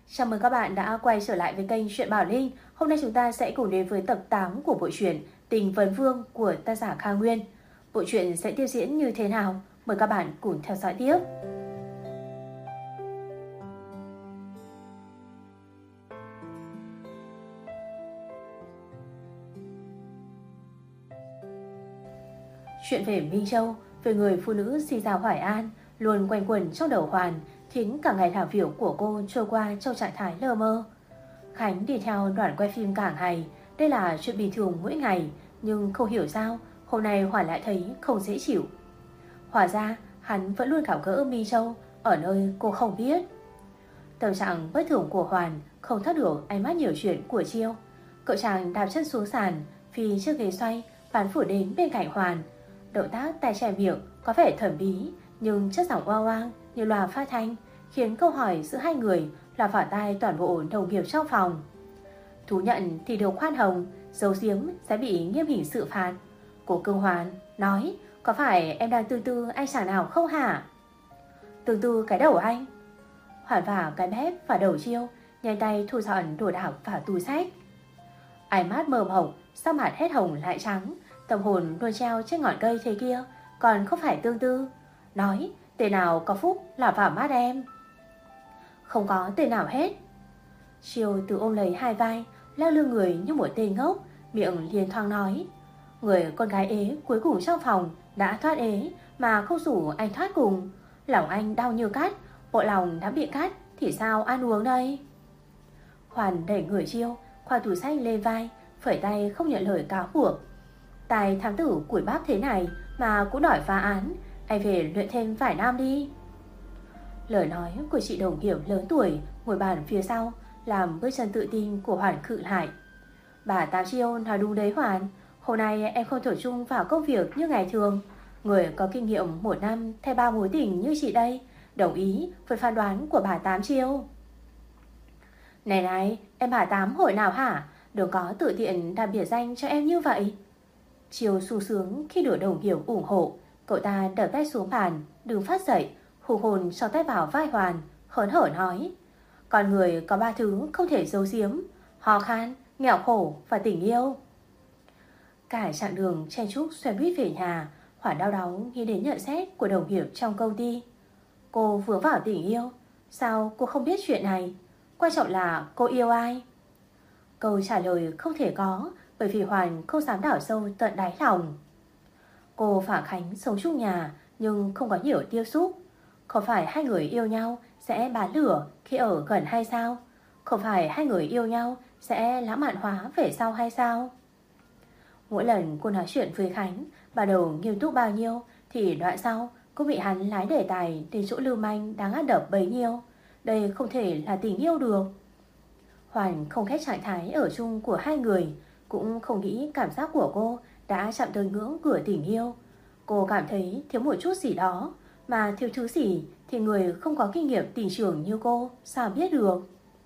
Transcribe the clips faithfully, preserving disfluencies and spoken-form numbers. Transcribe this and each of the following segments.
Chào mừng các bạn đã quay trở lại với kênh Truyện Bảo Linh. Hôm nay chúng ta sẽ cùng đến với tập tám của bộ truyện Tình Vấn Vương của tác giả Kha Nguyên. Bộ truyện sẽ tiếp diễn như thế nào? Mời các bạn cùng theo dõi tiếp. Chuyện về Minh Châu, về người phụ nữ sinh ra Hoài An, luôn quanh quẩn trong đầu Hoàn, khiến cả ngày làm việc của cô trôi qua trong trạng thái lơ mơ. Khánh đi theo đoàn quay phim cả ngày, đây là chuyện bình thường mỗi ngày, nhưng không hiểu sao hôm nay Hoàn lại thấy không dễ chịu. Hóa ra hắn vẫn luôn gặp gỡ Minh Châu ở nơi cô không biết. Tâm trạng bất thường của Hoàn không thoát được ánh mắt nhiều chuyện của Chiêu. Cậu chàng đạp chân xuống sàn, phi chiếc ghế xoay, bắn phủ đến bên cạnh Hoàn. Động tác tay che miệng có vẻ thần bí, nhưng chất giọng oang oang như loa phát thanh khiến câu hỏi giữa hai người là vào tai toàn bộ đồng nghiệp trong phòng. Thú nhận thì được khoan hồng, giấu giếm sẽ bị nghiêm hình xử phạt. Cô Cương Hoàn nói, có phải em đang tư tư anh chàng nào không hả? Tư tư cái đầu anh. Hoàn vả cái mép và đầu Chiêu, nhanh tay thu dọn đồ đạc vào túi sách. Ánh mắt mờ mộng, sắc mặt hết hồng lại trắng, tâm hồn luôn treo trên ngọn cây thế kia, còn không phải Tương Tư. Nói, tên nào có phúc là vào mắt em. Không có tên nào hết. Chiêu từ ôm lấy hai vai, leo lưng người như một tên ngốc, miệng liền thoáng nói, người con gái ế cuối cùng trong phòng đã thoát ế mà không rủ anh thoát cùng. Lòng anh đau như cắt, bộ lòng đã bị cắt thì sao ăn uống đây? Hoàn đẩy người Chiêu, khoa túi sách lên vai, phẩy tay không nhận lời cáo buộc. Tài thám tử củi bắp thế này mà cũng đòi phá án, anh về luyện thêm vài năm đi. Lời nói của chị đồng nghiệp lớn tuổi ngồi bàn phía sau làm bước chân tự tin của Hoàn khựng lại. Bà Tám Chiêu nói đúng đấy Hoàn, hôm nay em không thổi chung vào công việc như ngày thường. Người có kinh nghiệm một năm thay ba mối tình như chị đây đồng ý với phán đoán của bà Tám Chiêu. Này này, em bà Tám hội nào hả? Đừng có tự tiện đặt biệt danh cho em như vậy. Chiêu sung sướng khi được đồng nghiệp ủng hộ. Cậu ta đập tay xuống bàn, đứng phát dậy, hùng hồn cho tay vào vai Hoàn, hớn hở nói, con người có ba thứ không thể giấu giếm: ho khan, nghèo khổ và tình yêu. Cả chặng đường chen chúc xe buýt về nhà, Hoàn đau đáu nghĩ đến nhận xét của đồng nghiệp trong công ty. Cô vừa vào tình yêu, sao cô không biết chuyện này? Quan trọng là cô yêu ai? Câu trả lời không thể có, bởi vì Hoàn không dám đảo sâu tận đáy lòng. Cô và Khánh sống chung nhà nhưng không có nhiều tiếp xúc. Không phải hai người yêu nhau sẽ bá lửa khi ở gần hay sao? Không phải hai người yêu nhau sẽ lãng mạn hóa về sau hay sao? Mỗi lần cô nói chuyện với Khánh, bắt đầu nghiêm túc bao nhiêu thì đoạn sau cô bị hắn lái đề tài đến chỗ lưu manh đáng ác đập bấy nhiêu. Đây không thể là tình yêu được. Hoàn không ghét trạng thái ở chung của hai người, cũng không nghĩ cảm giác của cô đã chạm tới ngưỡng cửa tình yêu. Cô cảm thấy thiếu một chút gì đó, mà thiếu thứ gì thì người không có kinh nghiệm tình trường như cô sao biết được.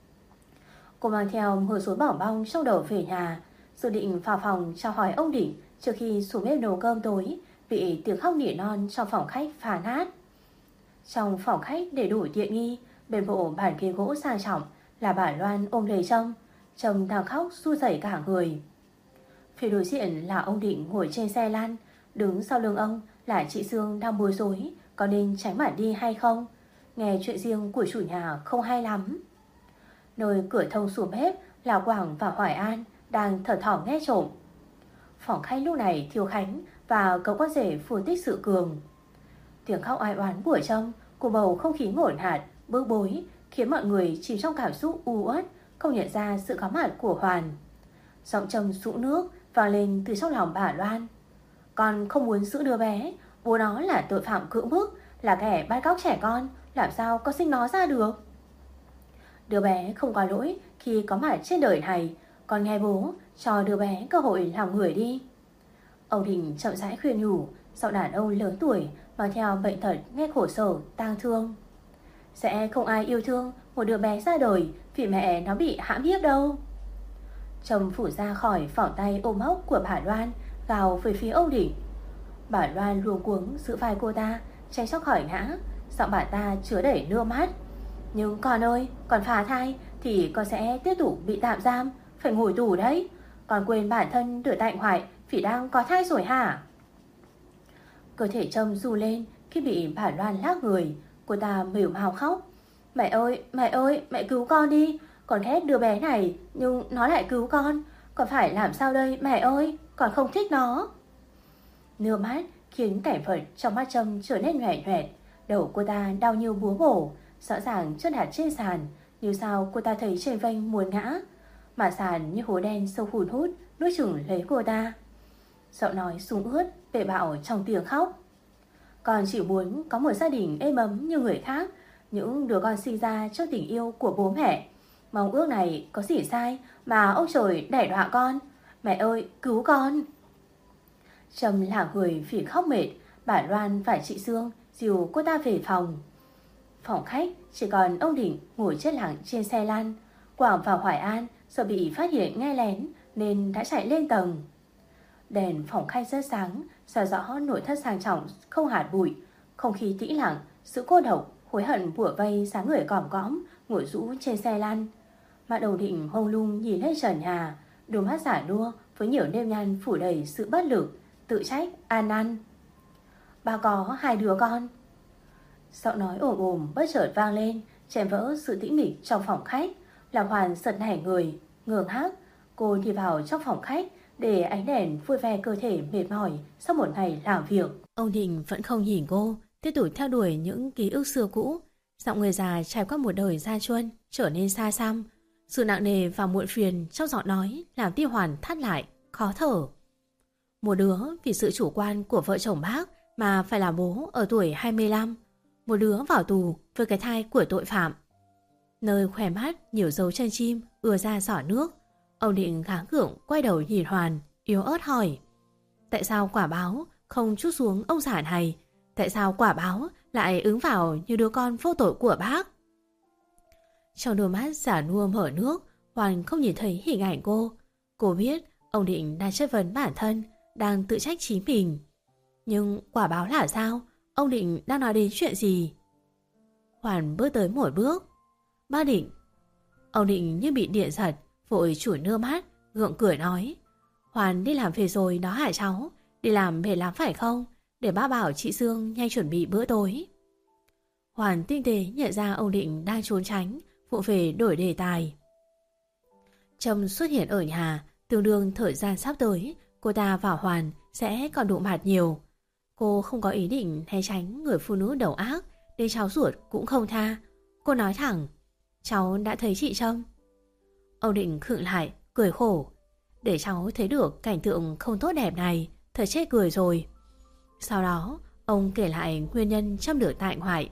Cô mang theo một số bỏng bong trong đầu về nhà, dự định vào phòng chào hỏi ông Định trước khi xuống bếp nấu cơm tối, bị tiếng khóc nỉ non trong phòng khách phá nát. Trong phòng khách để đủ tiện nghi, bên bộ bàn ghế gỗ sang trọng là bà Loan ôm lấy Trâm. Trâm đang khóc run rẩy cả người. Phía đối diện là ông Định ngồi trên xe lăn, đứng sau lưng ông là chị Sương đang bối rối có nên tránh mặt đi hay không. Nghe chuyện riêng của chủ nhà không hay lắm. Nơi cửa thông xuống bếp là Quảng và Hoài An đang thở thỏm nghe trộm. Phòng khách lúc này thiếu Khánh và cậu con rể Phù Tích Sự Cường. Tiếng khóc ai oán của Trâm cùng bầu không khí ngổn hạt bức bối khiến mọi người chìm trong cảm xúc u uất, không nhận ra sự có mặt của Hoàn. Giọng Trâm sũng nước vang lên từ trong lòng bà Loan. Con không muốn giữ đứa bé, bố nó là tội phạm cưỡng bức, là kẻ bắt cóc trẻ con, làm sao có sinh nó ra được? Đứa bé không có lỗi khi có mặt trên đời này, con nghe bố cho đứa bé cơ hội làm người đi. Ông Đình chậm rãi khuyên nhủ, giọng đàn ông lớn tuổi mang theo bệnh tật nghe khổ sở tang thương. Sẽ không ai yêu thương một đứa bé ra đời vì mẹ nó bị hãm hiếp đâu. Trâm phủ ra khỏi vòng tay ôm hốc của bà Loan, gào về phía ông Định. Bà Loan luống cuống giữ vai cô ta, tránh cho khỏi ngã. Giọng bà ta chứa đầy nước mắt. Nhưng con ơi, con phá thai thì con sẽ tiếp tục bị tạm giam, phải ngồi tù đấy. Con quên bản thân tuổi tạnh hoại vì đang có thai rồi hả? Cơ thể Trâm run lên khi bị bà Loan lắc người. Cô ta mỉu mào khóc. Mẹ ơi, mẹ ơi, mẹ cứu con đi. Con ghét đứa bé này nhưng nó lại cứu con. Con phải làm sao đây mẹ ơi, con không thích nó. Nước mắt khiến cảnh vật trong mắt Trâm trở nên nhòe nhòe. Đầu cô ta đau như búa bổ, rõ ràng chân đặt trên sàn. Như sao cô ta thấy trên vênh muốn ngã. Mà sàn như hố đen sâu hùn hút nuốt chửng lấy cô ta. Giọng nói sung ướt, bệ bạo trong tiếng khóc. Con chỉ muốn có một gia đình êm ấm như người khác. Những đứa con sinh ra trong tình yêu của bố mẹ. Mong ước này có gì sai mà ông trời đẩy đọa con. Mẹ ơi, cứu con. Trâm là người vì khóc mệt. Bà Loan và chị Sương dìu cô ta về phòng. Phòng khách chỉ còn ông Định ngồi chết lặng trên xe lăn. Quảng và Hoài An sợ bị phát hiện nghe lén nên đã chạy lên tầng. Đèn phòng khách rất sáng, soi rõ nội thất sang trọng không hạt bụi. Không khí tĩnh lặng, sự cô độc, hối hận bủa vây dáng người còm cõm ngồi rũ trên xe lăn. Mặt đầu Định mông lung nhìn lên trần nhà, đôi mắt giả nua với nhiều nếp nhăn phủ đầy sự bất lực, tự trách, an năn. Ba có hai đứa con. Giọng nói ồm ồm bất chợt vang lên, chèn vỡ sự tĩnh mịch trong phòng khách. Làm Hoàn giật nảy người, ngơ ngác. Cô đi vào trong phòng khách để ánh đèn vui vẻ cơ thể mệt mỏi sau một ngày làm việc. Ông Định vẫn không nhìn cô, tiếp tục theo đuổi những ký ức xưa cũ. Giọng người già trải qua một đời gia chuân trở nên xa xăm. Sự nặng nề và muộn phiền trong giọng nói làm tim Hoàn thắt lại, khó thở. Một đứa vì sự chủ quan của vợ chồng bác mà phải làm bố ở tuổi hai mươi lăm. Một đứa vào tù với cái thai của tội phạm. Nơi khỏe mắt nhiều dấu chân chim ùa ra giỏ nước. Ông Định gắng gượng quay đầu nhìn Hoàn, yếu ớt hỏi. Tại sao quả báo không trút xuống ông già này? Tại sao quả báo lại ứng vào như đứa con vô tội của bác? Trong đôi mắt giả nua mở nước, Hoàn không nhìn thấy hình ảnh cô. Cô biết ông Định đang chất vấn bản thân, đang tự trách chính mình. Nhưng quả báo là sao? Ông Định đang nói đến chuyện gì? Hoàn bước tới một bước. Ba Định. Ông Định như bị điện giật, vội chủi nước mắt, gượng cười nói. Hoàn đi làm về rồi đó hả cháu? Đi làm mệt lắm phải không? Để bác bảo chị Sương nhanh chuẩn bị bữa tối. Hoàn tinh tế nhận ra ông Định đang trốn tránh, vội về đổi đề tài. Trâm xuất hiện ở nhà, tương đương thời gian sắp tới, cô ta và Hoàn sẽ còn đụng mặt nhiều. Cô không có ý định né tránh người phụ nữ đầu ác, đến cháu ruột cũng không tha. Cô nói thẳng, cháu đã thấy chị Trâm. Ông Định khựng lại, cười khổ. Để cháu thấy được cảnh tượng không tốt đẹp này, thật chết cười rồi. Sau đó, ông kể lại nguyên nhân Trâm được tại ngoại.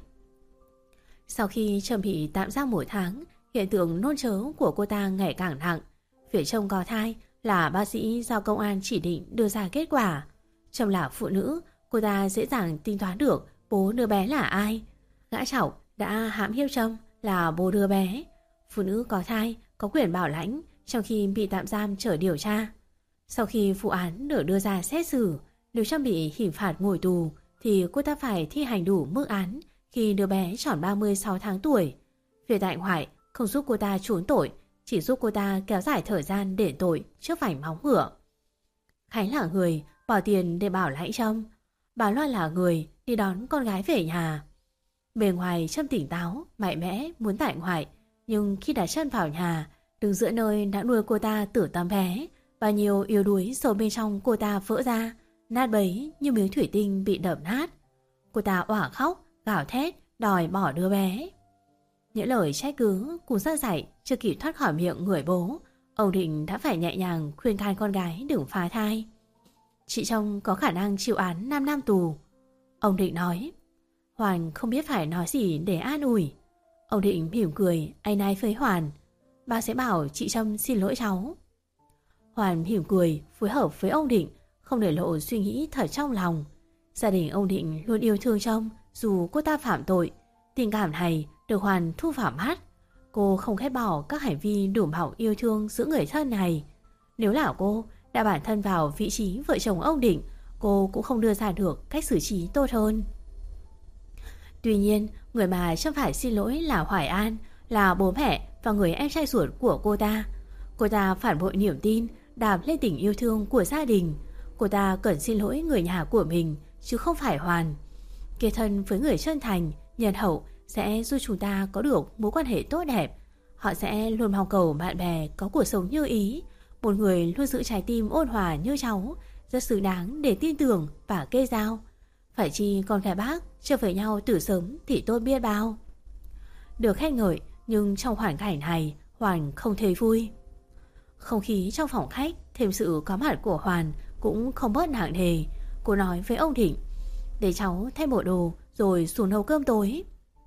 Sau khi Trâm bị tạm giam một tháng, hiện tượng nôn chớ của cô ta ngày càng nặng. Phía Trâm có thai là bác sĩ giao công an chỉ định đưa ra kết quả. Trâm là phụ nữ, cô ta dễ dàng tính toán được bố đứa bé là ai. Gã chảo đã hãm hiếp Trâm là bố đứa bé. Phụ nữ có thai có quyền bảo lãnh trong khi bị tạm giam chờ điều tra. Sau khi vụ án được đưa ra xét xử, nếu Trâm bị hình phạt ngồi tù thì cô ta phải thi hành đủ mức án khi đứa bé tròn ba mươi sáu tháng tuổi. Việc tại ngoại không giúp cô ta trốn tội, chỉ giúp cô ta kéo dài thời gian đền tội trước vành móng ngựa. Khánh là người bỏ tiền để bảo lãnh Trâm. Bà Loan là người đi đón con gái về nhà. Bề ngoài Trâm tỉnh táo, mạnh mẽ, muốn tại ngoại, nhưng khi đặt chân vào nhà, đứng giữa nơi đã nuôi cô ta từ tấm bé, bao nhiêu yếu đuối sâu bên trong cô ta vỡ ra, nát bấy như miếng thủy tinh bị đập nát. Cô ta òa khóc, gào thét, đòi bỏ đứa bé. Những lời trách cứ cùng giận dạy chưa kịp thoát khỏi miệng người bố, ông Định đã phải nhẹ nhàng khuyên can con gái đừng phá thai. Chị Trông có khả năng chịu án năm năm tù. Ông Định nói. Hoàn không biết phải nói gì để an ủi. Ông Định mỉm cười áy náy với Hoàn. Ba sẽ bảo chị Trâm xin lỗi cháu. Hoàn mỉm cười phối hợp với ông Định, không để lộ suy nghĩ thật trong lòng. Gia đình ông Định luôn yêu thương Trâm dù cô ta phạm tội. Tình cảm này được Hoàn thu vào mắt. Cô không ghét bỏ các hành vi đủ mạo yêu thương giữa người thân này. Nếu là cô đã bản thân vào vị trí vợ chồng ông Định, cô cũng không đưa ra được cách xử trí tốt hơn. Tuy nhiên, người mà chẳng phải xin lỗi là Hoài An, là bố mẹ và người em trai ruột của cô ta. Cô ta phản bội niềm tin, đạp lên tình yêu thương của gia đình. Cô ta cần xin lỗi người nhà của mình, chứ không phải Hoàn. Kết thân với người chân thành, nhân hậu sẽ giúp chúng ta có được mối quan hệ tốt đẹp. Họ sẽ luôn mong cầu bạn bè có cuộc sống như ý. Một người luôn giữ trái tim ôn hòa như cháu, rất xứng đáng để tin tưởng và kê giao. Phải chi con gái bác trở về nhau từ sớm thì tốt biết bao. Được khen ngợi, nhưng trong hoàn cảnh này Hoàn không thấy vui. Không khí trong phòng khách thêm sự có mặt của Hoàn cũng không bớt nặng nề. Cô nói với ông Định: để cháu thay bộ đồ rồi xuống nấu cơm tối.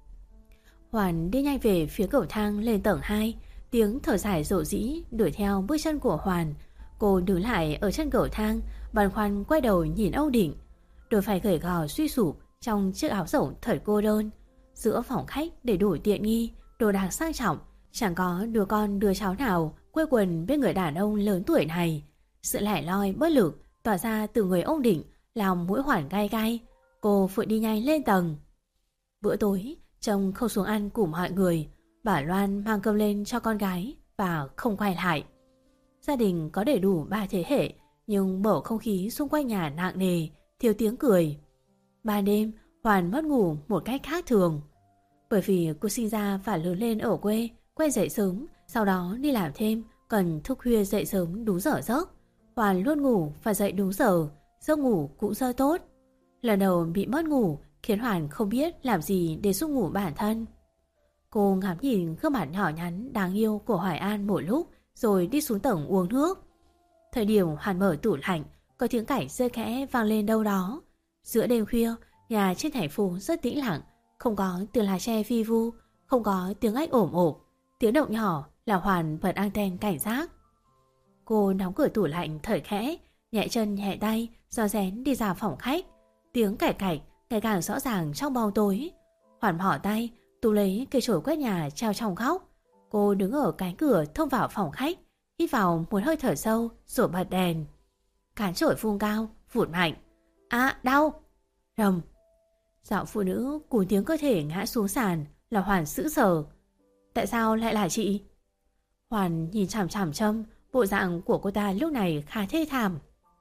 Hoàn đi nhanh về phía cầu thang lên tầng hai. Tiếng thở dài rộ rĩ đuổi theo bước chân của Hoàn. Cô đứng lại ở chân cầu thang, băn khoăn quay đầu nhìn ông Định. Đôi vai gầy gò suy sụp trong chiếc áo rộng thật cô đơn. Giữa phòng khách để đủ tiện nghi, đồ đạc sang trọng, chẳng có đứa con đứa cháu nào quây quần bên người đàn ông lớn tuổi này. Sự lẻ loi bất lực tỏa ra từ người ông Định làm mũi Hoàn gai gai. Cô vội đi nhanh lên tầng. Bữa tối chồng không xuống ăn cùng mọi người. Bà Loan mang cơm lên cho con gái và không quay lại. Gia đình có đầy đủ ba thế hệ, nhưng bầu không khí xung quanh nhà nặng nề, thiếu tiếng cười. Ban đêm Hoàn mất ngủ một cách khác thường. Bởi vì cô sinh ra và lớn lên ở quê, quen dậy sớm, sau đó đi làm thêm, cần thức khuya dậy sớm đúng giờ giấc. Hoàn luôn ngủ và dậy đúng giờ, giấc ngủ cũng rất tốt. Lần đầu bị mất ngủ khiến Hoàn không biết làm gì để giúp ngủ bản thân. Cô ngắm nhìn gương mặt nhỏ nhắn đáng yêu của Hoài An một lúc rồi đi xuống tầng uống nước. Thời điểm Hoàn mở tủ lạnh, có tiếng cảnh rơi khẽ vang lên đâu đó. Giữa đêm khuya, nhà trên thành phố rất tĩnh lặng, không có tiếng lá tre vi vu, không có tiếng ếch ổm ộp. Tiếng động nhỏ là Hoàn bật anten cảnh giác. Cô đóng cửa tủ lạnh thở khẽ, nhẹ chân nhẹ tay, rón rén đi ra phòng khách. Tiếng cạch cạch ngày càng rõ ràng trong bóng tối. Hoàn mỏ tay tú lấy cây chổi quét nhà treo trong góc. Cô đứng ở cánh cửa thông vào phòng khách, hít vào một hơi thở sâu rồi bật đèn. Cán chổi vung cao, vụt mạnh. À, đau! Rầm! Giọng phụ nữ cùng tiếng cơ thể ngã xuống sàn là Hoàn sững sờ. Tại sao lại là chị? Hoàn nhìn chằm chằm Trâm, bộ dạng của cô ta lúc này khá thê thảm.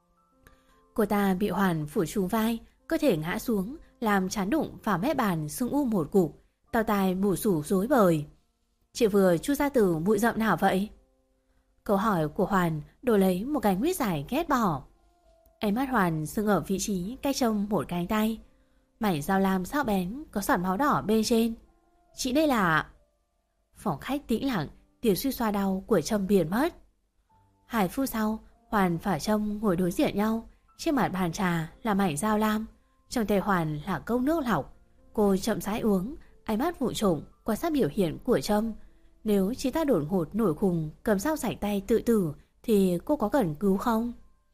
Cô ta bị Hoàn phủ trúng vai, cơ thể ngã xuống, làm chán đụng vào mép bàn sưng u một cục, tao tai bù xù rối bời. Chị vừa chui ra từ bụi rậm nào vậy? Câu hỏi của Hoàn đổi lấy một cái nguyết giải ghét bỏ. Ánh mắt Hoàn dừng ở vị trí cách Trâm một cánh tay. Mảnh dao lam sắc bén có sẵn máu đỏ bên trên. Chị đây là... Phòng khách tĩnh lặng, tiếng suy xoa đau của Trâm biến mất. Hai phút sau, Hoàn và Trâm ngồi đối diện nhau. Trên mặt bàn trà là mảnh dao lam, trong tay Hoàn là cốc nước lọc. Cô chậm rãi uống, ánh mắt vụ trộm quan sát biểu hiện của Trâm. Nếu chị ta đột ngột nổi khùng cầm dao rạch tay tự tử thì cô có cần cứu không?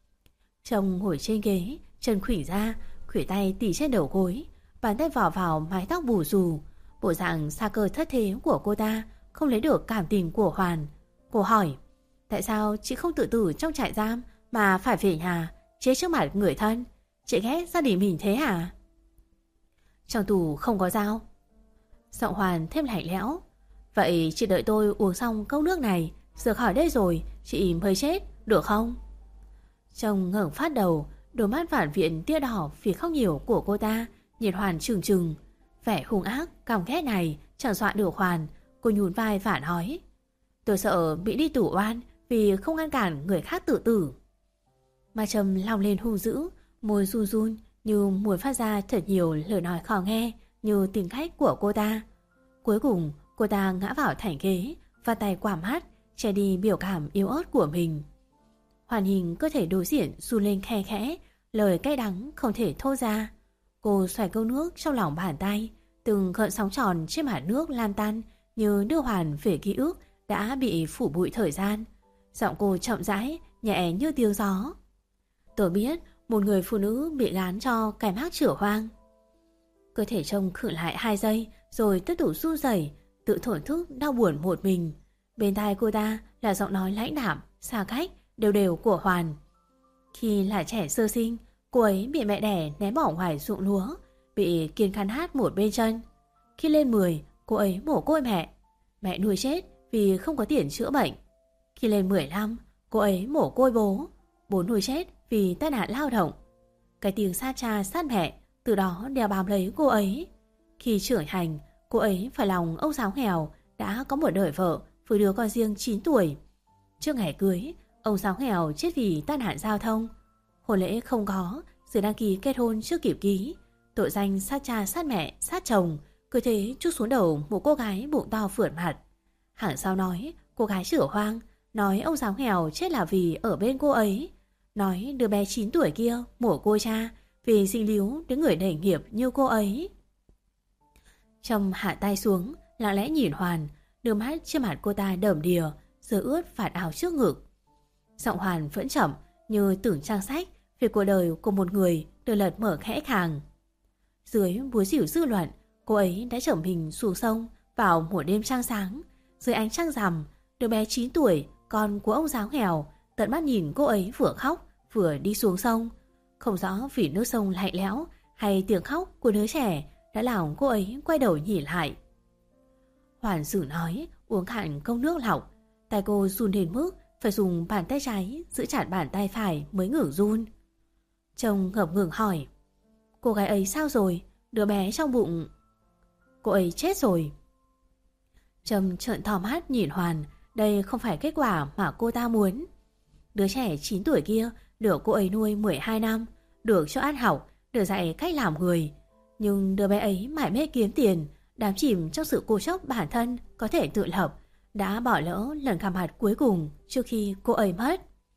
Trâm ngồi trên ghế, chân khuỷu ra, khuỷu tay tỉ trên đầu gối, bàn tay vò vào mái tóc bù xù. Bộ dạng xa cơ thất thế của cô ta không lấy được cảm tình của Hoàn. Cô hỏi: tại sao chị không tự tử trong trại giam mà phải về nhà chết trước mặt người thân? Chị ghét gia đình mình thế hả? Trong tù không có dao. Giọng Hoàn thêm lạnh lẽo. Vậy chị đợi tôi uống xong cốc nước này, rời khỏi đây rồi chị mới chết, được không? Trông ngẩng phát đầu, đôi mắt phản viện tia đỏ vì khóc nhiều của cô ta nhìn Hoàn trừng trừng. Vẻ hung ác, căm ghét này chẳng dọa được Hoàn. Cô nhún vai và nói: tôi sợ bị đi tù oan vì không ngăn cản người khác tự tử. Mà Trâm lòng lên hung dữ, môi run run như muốn phát ra thật nhiều lời nói khó nghe như tính cách của cô ta. Cuối cùng cô ta ngã vào thành ghế và tay quảm mắt che đi biểu cảm yếu ớt của mình. Hoàn hình cơ thể đối diện run lên khe khẽ, lời cay đắng không thể thốt ra. Cô xoay câu nước trong lòng bàn tay, từng gợn sóng tròn trên mặt nước lan tan như đưa Hoàn về ký ức đã bị phủ bụi thời gian. Giọng cô chậm rãi, nhẹ như tiếng gió. Tôi biết một người phụ nữ bị gán cho cái mác chửa hoang. Cơ thể trông khựng lại hai giây rồi tiếp tục run rẩy, tự thổn thức đau buồn một mình. Bên tai cô ta là giọng nói lãnh đạm, xa cách, đều đều của Hoàn. Khi là trẻ sơ sinh, cô ấy bị mẹ đẻ ném bỏ ngoài ruộng lúa, bị kiên khăn hát một bên chân. Khi lên mười, cô ấy mồ côi mẹ. Mẹ nuôi chết vì không có tiền chữa bệnh. Khi lên mười lăm, cô ấy mồ côi bố. Bố nuôi chết vì tai nạn lao động. Cái tiếng sát cha sát mẹ từ đó đeo bám lấy cô ấy. Khi trưởng thành, cô ấy phải lòng ông giáo nghèo đã có một đời vợ với đứa con riêng chín tuổi. Trước ngày cưới, ông giáo nghèo chết vì tai nạn giao thông. Hôn lễ không có, giấy đăng ký kết hôn chưa kịp ký. Tội danh sát cha sát mẹ sát chồng cứ thế trút xuống đầu một cô gái bụng to phượt mặt. Hàng sau nói cô gái chửa hoang, nói ông giáo nghèo chết là vì ở bên cô ấy, nói đứa bé chín tuổi kia mổ côi cha vì dính líu đến người đầy nghiệp như cô ấy. Trâm hạ tay xuống, lặng lẽ nhìn Hoàn, nước mắt trên mặt cô ta đầm đìa, giờ ướt vạt áo trước ngực. Giọng Hoàn vẫn chậm như tưởng trang sách về cuộc đời của một người được lật mở khẽ khàng. Dưới búa rỉu dư luận, cô ấy đã chở mình xuống sông vào một đêm trăng sáng. Dưới ánh trăng rằm, đứa bé chín tuổi, con của ông giáo nghèo, tận mắt nhìn cô ấy vừa khóc vừa đi xuống sông. Không rõ vì nước sông lạnh lẽo hay tiếng khóc của đứa trẻ đã làm cô ấy quay đầu nhìn lại. Hoàn Sử nói uống cạn cốc nước lọc, tay cô run đến mức phải dùng bàn tay trái giữ chặt bàn tay phải mới ngừng run. Chồng ngập ngừng hỏi: cô gái ấy sao rồi? Đứa bé trong bụng... Cô ấy chết rồi. Trâm trợn to mắt nhìn Hoàn. Đây không phải kết quả mà cô ta muốn. Đứa trẻ chín tuổi kia được cô ấy nuôi mười hai năm, được cho ăn học, được dạy cách làm người. Nhưng đứa bé ấy mải mê kiếm tiền, đắm chìm trong sự cố chấp bản thân có thể tự lập, đã bỏ lỡ lần gặp mặt cuối cùng trước khi cô ấy mất.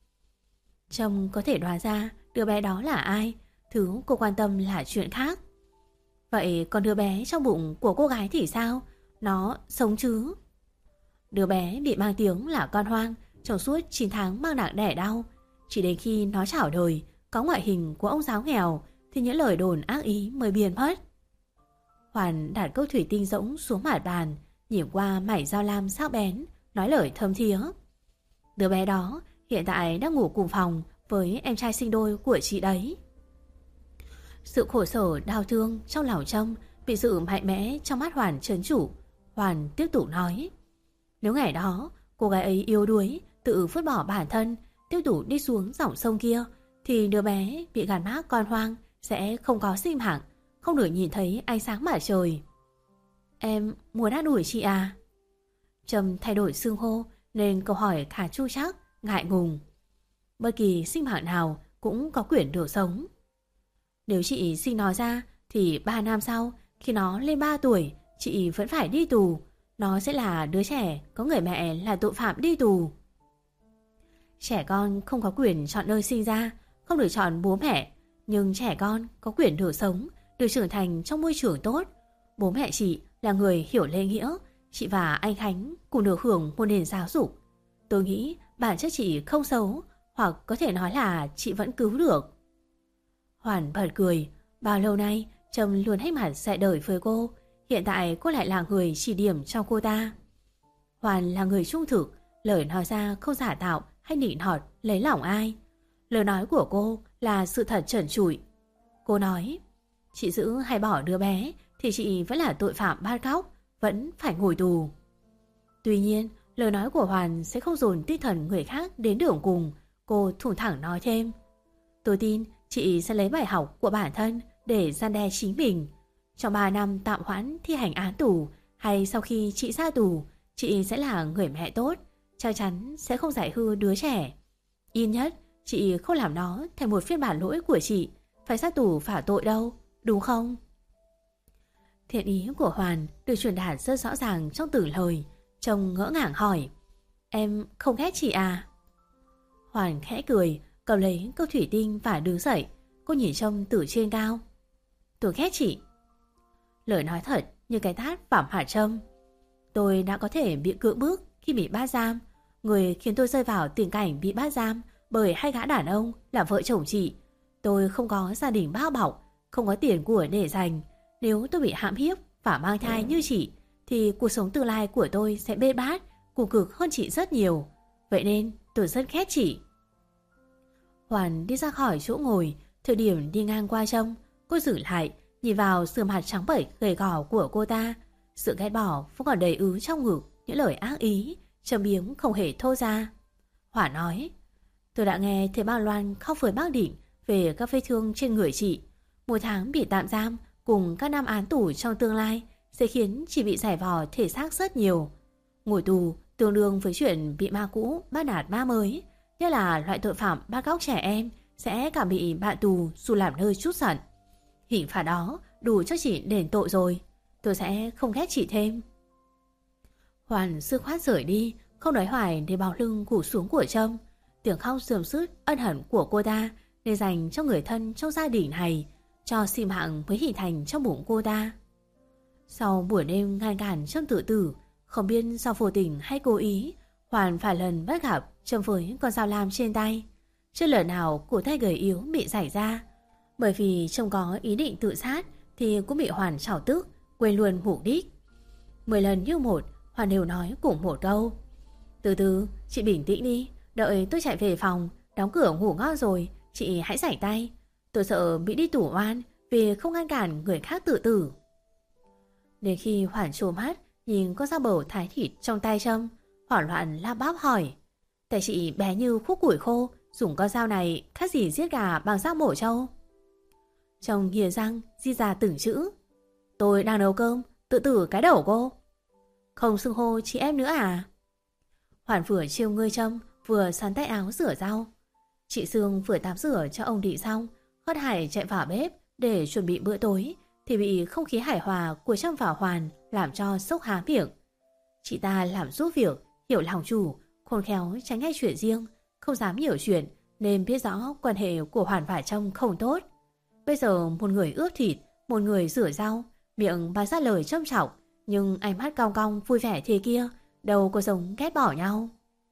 Trâm có thể đoán ra đứa bé đó là ai. Thứ cô quan tâm là chuyện khác. Vậy còn đứa bé trong bụng của cô gái thì sao? Nó sống chứ? Đứa bé bị mang tiếng là con hoang trong suốt chín tháng mang nặng đẻ đau. Chỉ đến khi nó chảo đời, có ngoại hình của ông giáo nghèo, thì những lời đồn ác ý mới biến mất. Hoàn đặt cốc thủy tinh rỗng xuống mặt bàn, nhìn qua mảnh dao lam sắc bén, nói lời thâm thía. Đứa bé đó hiện tại đang ngủ cùng phòng với em trai sinh đôi của chị đấy. Sự khổ sở đau thương trong lòng Trâm bị sự mạnh mẽ trong mắt Hoàn trấn trụ. Hoàn tiếp tục nói: nếu ngày đó cô gái ấy yếu đuối, tự vứt bỏ bản thân, tiếp tục đi xuống dòng sông kia, thì đứa bé bị gắn mác con hoang sẽ không có sinh mạng, không được nhìn thấy ánh sáng mặt trời. Em muốn an ủi chị à? Trâm thay đổi xưng hô nên câu hỏi khá chu chắc, ngại ngùng. Bất kỳ sinh mạng nào cũng có quyền được sống. Nếu chị sinh nó ra thì ba năm sau, khi nó lên ba tuổi, chị vẫn phải đi tù. Nó sẽ là đứa trẻ có người mẹ là tội phạm đi tù. Trẻ con không có quyền chọn nơi sinh ra, không được chọn bố mẹ. Nhưng trẻ con có quyền được sống, được trưởng thành trong môi trường tốt. Bố mẹ chị là người hiểu lễ nghĩa. Chị và anh Khánh cùng được hưởng một nền giáo dục. Tôi nghĩ bản chất chị không xấu, hoặc có thể nói là chị vẫn cứu được. Hoàn bật cười. Bao lâu nay Trâm luôn hết mặt dạy đời với cô. Hiện tại cô lại là người chỉ điểm cho cô ta. Hoàn là người trung thực, lời nói ra không giả tạo hay nịnh nọt lấy lòng ai. Lời nói của cô là sự thật trần trụi. Cô nói: chị giữ hay bỏ đứa bé thì chị vẫn là tội phạm bắt cóc, vẫn phải ngồi tù. Tuy nhiên lời nói của Hoàn sẽ không dồn tinh thần người khác đến đường cùng. Cô thủng thẳng nói thêm: tôi tin chị sẽ lấy bài học của bản thân để răn đe chính mình. Trong ba năm tạm hoãn thi hành án tù, hay sau khi chị ra tù, chị sẽ là người mẹ tốt, chắc chắn sẽ không giải hư đứa trẻ. Ít nhất chị không làm nó thành một phiên bản lỗi của chị phải ra tù phả tội đâu, đúng không? Thiện ý của Hoàn được truyền đạt rất rõ ràng trong từng lời. Trông ngỡ ngàng hỏi: em không ghét chị à? Hoàn khẽ cười, cầm lấy cốc thủy tinh và đứng dậy. Cô nhìn Trâm từ trên cao: tôi ghét chị. Lời nói thật như cái tát vào mặt Trâm. Tôi đã có thể bị cưỡng bức khi bị bắt giam. Người khiến tôi rơi vào tình cảnh bị bắt giam bởi hai gã đàn ông là vợ chồng chị. Tôi không có gia đình bao bọc, không có tiền của để dành. Nếu tôi bị hãm hiếp và mang thai như chị, thì cuộc sống tương lai của tôi sẽ bê bát, cùng cực hơn chị rất nhiều. Vậy nên tôi rất ghét chị. Hoàn đi ra khỏi chỗ ngồi. Thời điểm đi ngang qua Trâm, cô giữ lại, nhìn vào sườn mặt trắng bệch gầy gò của cô ta, Sự ghét bỏ vẫn còn đầy ứ trong ngực những lời ác ý, châm biếm không hề thô ra. Hoàn nói, tôi đã nghe thấy bà Loan khóc với bác Định về các vết thương trên người chị. Một tháng bị tạm giam cùng các năm án tù trong tương lai sẽ khiến chị bị giải vò thể xác rất nhiều. Ngồi tù tương đương với chuyện bị ma cũ bắt nạt ma mới, như là loại tội phạm bắt cóc trẻ em sẽ cảm bị bạn tù dù làm nơi chút giận. Hình phạt đó đủ cho chị đền tội rồi. Tôi sẽ không ghét chị thêm. Hoàn dứt khoát rời đi, không nói hoài để bào lưng củ xuống của Trâm. Tiếng khóc rườm rứt ân hận của cô ta để dành cho người thân trong gia đình này, cho sinh mạng mới hình thành trong bụng cô ta. Sau buổi đêm ngăn cản Trâm tự tử, không biết do vô tình hay cố ý, Hoàn phải lần bắt gặp Trâm với con dao lam trên tay. Chưa lần nào cổ tay gầy yếu bị rải ra. Bởi vì Trâm có ý định tự sát thì cũng bị Hoàn chảo tức, quên luôn mục đích. Mười lần như một, Hoàn đều nói cùng một câu: từ từ, chị bình tĩnh đi, đợi tôi chạy về phòng, đóng cửa ngủ ngon rồi, chị hãy rảnh tay. Tôi sợ bị đi tù oan vì không ngăn cản người khác tự tử. Đến khi Hoàn trố mắt nhìn con dao bầu thái thịt trong tay Trâm, hoảng loạn la báp hỏi: tại chị bé như khúc củi khô, dùng con dao này khác gì giết gà bằng dao mổ trâu? Trông nghiến răng di ra từng chữ: tôi đang nấu cơm, tự tử cái đầu cô. Không xưng hô chị em nữa à? Hoàn vừa trêu ngươi Trâm, vừa sắn tay áo rửa rau. Chị Sương vừa tắm rửa cho ông Đị xong, hớt hải chạy vào bếp để chuẩn bị bữa tối thì bị không khí hài hòa của Trâm và Hoàn làm cho sốc há miệng. Chị ta làm giúp việc, hiểu lòng chủ, khôn khéo tránh ngay chuyện riêng, không dám nhiều chuyện nên biết rõ quan hệ của Hoàn và Trâm không tốt. Bây giờ một người ướp thịt, một người rửa rau, miệng bà ra lời châm trọng, nhưng ánh mắt cong cong vui vẻ thế kia đâu có giống ghét bỏ nhau.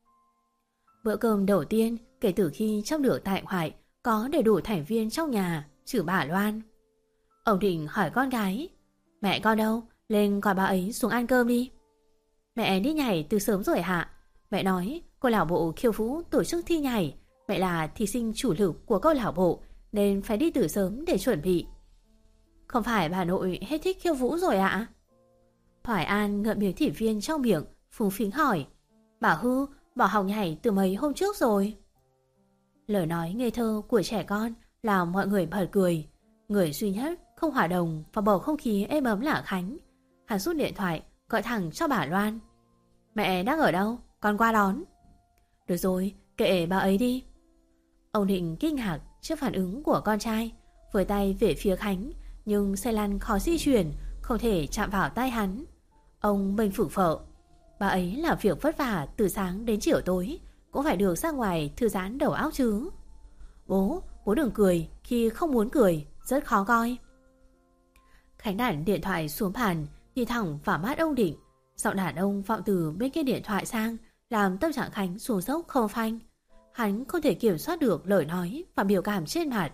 Bữa cơm đầu tiên kể từ khi Trâm được tại ngoại có đầy đủ thành viên trong nhà trừ bà Loan. Ông Định hỏi con gái: mẹ con đâu? Lên gọi bà ấy xuống ăn cơm đi. Mẹ đi nhảy từ sớm rồi hả? Mẹ nói câu lạc bộ khiêu vũ tổ chức thi nhảy, mẹ là thí sinh chủ lực của câu lạc bộ nên phải đi từ sớm để chuẩn bị. Không phải bà nội hết thích khiêu vũ rồi ạ? À? Hoài An ngậm miếng thịt viên trong miệng, phúng phính hỏi: bà Hư bỏ học nhảy từ mấy hôm trước rồi. Lời nói ngây thơ của trẻ con làm mọi người bật cười. Người duy nhất không hòa đồng và bầu không khí êm ấm là Khánh. Hắn rút điện thoại gọi thẳng cho bà Loan: mẹ đang ở đâu? Con qua đón. Được rồi, kệ bà ấy đi. Ông Định kinh ngạc trước phản ứng của con trai, với tay về phía Khánh, nhưng xe lăn khó di chuyển, không thể chạm vào tay hắn. Ông bênh phửng phở: bà ấy làm việc vất vả từ sáng đến chiều tối, cũng phải được ra ngoài thư giãn đầu óc chứ. Bố, bố đừng cười khi không muốn cười, rất khó coi. Khánh đặt điện thoại xuống bàn, nhìn thẳng vào mắt ông Định. Giọng đàn ông vọng từ bên kia điện thoại sang, làm tâm trạng Khánh xuống dốc không phanh. Hắn không thể kiểm soát được lời nói và biểu cảm trên mặt.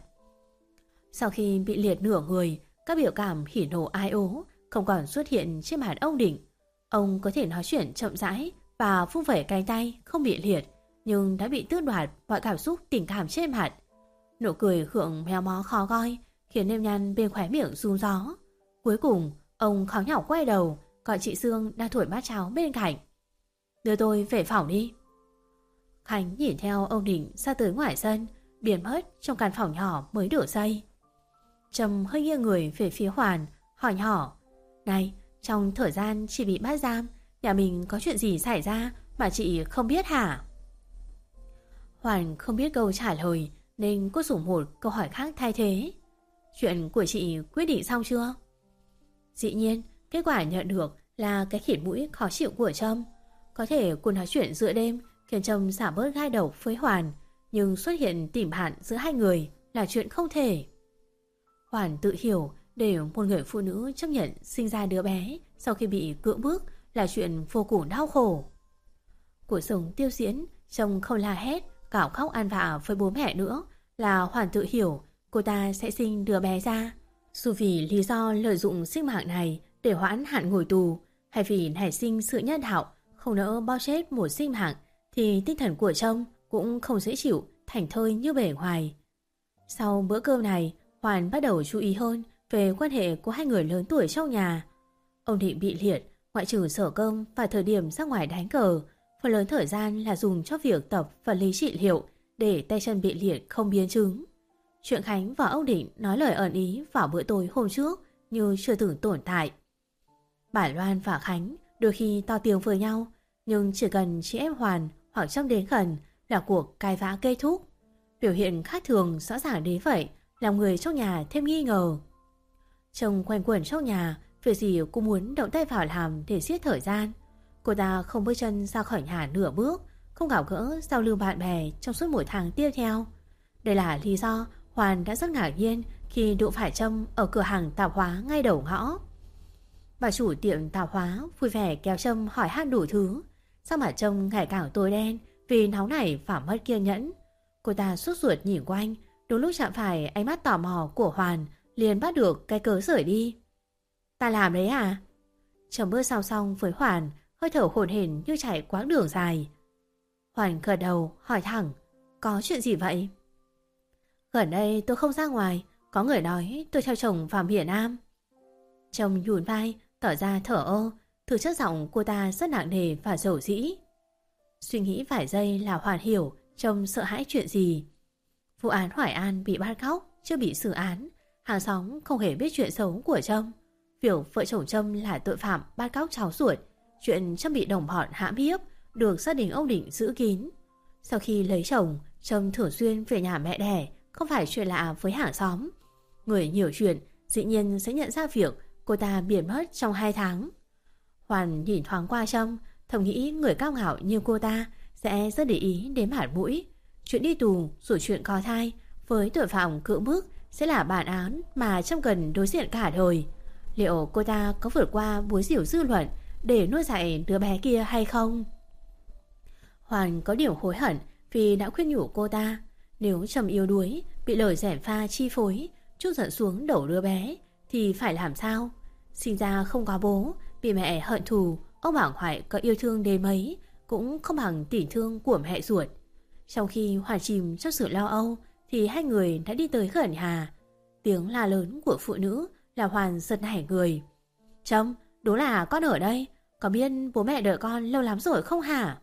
Sau khi bị liệt nửa người, các biểu cảm hỉ nộ ai ố không còn xuất hiện trên mặt ông Định. Ông có thể nói chuyện chậm rãi và vung vẩy cánh tay không bị liệt, nhưng đã bị tước đoạt mọi cảm xúc tình cảm trên mặt. Nụ cười gượng méo mó khó coi khiến nếp nhăn bên khóe miệng rung gió. Cuối cùng ông khó nhọc quay đầu gọi chị Sương đang thổi bát cháo bên cạnh: đưa tôi về phòng đi. Khánh nhìn theo ông Định ra tới ngoài sân, biến mất trong căn phòng nhỏ mới đổ xây. Trâm hơi nghiêng người về phía Hoàn, hỏi nhỏ: này, trong thời gian chị bị bắt giam, nhà mình có chuyện gì xảy ra mà chị không biết hả? Hoàn không biết câu trả lời nên cô dùng một câu hỏi khác thay thế: chuyện của chị quyết định xong chưa? Dĩ nhiên, kết quả nhận được là cái khịt mũi khó chịu của Trâm. Có thể cuộc nói chuyện giữa đêm khiến Trâm giảm bớt gai độc với Hoàn, nhưng xuất hiện tìm hạn giữa hai người là chuyện không thể. Hoàn tự hiểu để một người phụ nữ chấp nhận sinh ra đứa bé sau khi bị cưỡng bức là chuyện vô cùng đau khổ. Cuộc sống tiêu diễn, Trông không la hét, cào khóc ăn vạ với bố mẹ nữa là Hoàn tự hiểu cô ta sẽ sinh đứa bé ra. Dù vì lý do lợi dụng sinh mạng này để hoãn hạn ngồi tù, hay vì nảy sinh sự nhân đạo không nỡ bao chết một sinh mạng, thì tinh thần của Trâm cũng không dễ chịu thảnh thơi như bề ngoài. Sau bữa cơm này, Hoàn bắt đầu chú ý hơn về quan hệ của hai người lớn tuổi trong nhà. Ông Định bị liệt, ngoại trừ Sở Công và thời điểm ra ngoài đánh cờ, phần lớn thời gian là dùng cho việc tập vật lý trị liệu để tay chân bị liệt không biến chứng. Chuyện Khánh và ông Định nói lời ẩn ý vào bữa tối hôm trước như chưa từng tồn tại. Bà Loan và Khánh đôi khi to tiếng với nhau, nhưng chỉ cần chị em Hoàn hoặc Trâm đến gần là cuộc cãi vã kết thúc. Biểu hiện khác thường rõ ràng đến vậy làm người trong nhà thêm nghi ngờ. Trông quanh quẩn trong nhà, việc gì cũng muốn động tay vào làm để giết thời gian. Cô ta không bước chân ra khỏi nhà nửa bước, không gặp gỡ giao lưu bạn bè trong suốt một tháng tiếp theo. Đây là lý do Hoàn đã rất ngạc nhiên khi đụng phải Trâm ở cửa hàng tạp hóa ngay đầu ngõ. Bà chủ tiệm tạp hóa vui vẻ kéo Trâm hỏi han đủ thứ. Sao mà Trâm ngày càng tối đen vì nóng nảy và mất kiên nhẫn. Cô ta sốt ruột nhìn quanh, đúng lúc chạm phải ánh mắt tò mò của Hoàn, liền bắt được cái cớ rời đi. Ta làm đấy à? Trâm bước song song với Hoàn, hơi thở hổn hển như chạy quãng đường dài. Hoàn gật đầu hỏi thẳng, có chuyện gì vậy? Gần đây tôi không ra ngoài, có người nói tôi theo chồng vào miền Nam. Trâm nhún vai, tỏ ra thở ơ, thử chất giọng cô ta rất nặng nề và dầu dĩ. Suy nghĩ vài giây là Hoàn hiểu Trâm sợ hãi chuyện gì. Vụ án Hoài An bị bắt cóc, chưa bị xử án, hàng xóm không hề biết chuyện xấu của Trâm. Việc vợ chồng Trâm là tội phạm bắt cóc cháu ruột, chuyện Trâm bị đồng bọn hãm hiếp được gia đình ông Định giữ kín. Sau khi lấy chồng, Trâm thường xuyên về nhà mẹ đẻ, không phải chuyện lạ với hàng xóm. Người nhiều chuyện dĩ nhiên sẽ nhận ra việc cô ta biến mất trong hai tháng. Hoàn nhìn thoáng qua Trâm, thầm nghĩ người cao ngạo như cô ta sẽ rất để ý đến mặt mũi. Chuyện đi tù rồi chuyện có thai với tội phạm cưỡng bức sẽ là bản án mà Trâm cần đối diện cả đời. Liệu cô ta có vượt qua búa rìu dư luận để nuôi dạy đứa bé kia hay không? Hoàn có điều hối hận vì đã khuyên nhủ cô ta. Nếu Trâm yếu đuối, bị lời gièm pha chi phối, trút giận xuống đầu đứa bé thì phải làm sao? Sinh ra không có bố, bị mẹ hận thù, ông bà ngoại có yêu thương đến mấy cũng không bằng tình thương của mẹ ruột. Trong khi Hoàn chìm trong sự lo âu thì hai người đã đi tới gần nhà. Tiếng la lớn của phụ nữ là Hoàn giật nảy người. Trâm, đúng là con ở đây, có biết bố mẹ đợi con lâu lắm rồi không hả?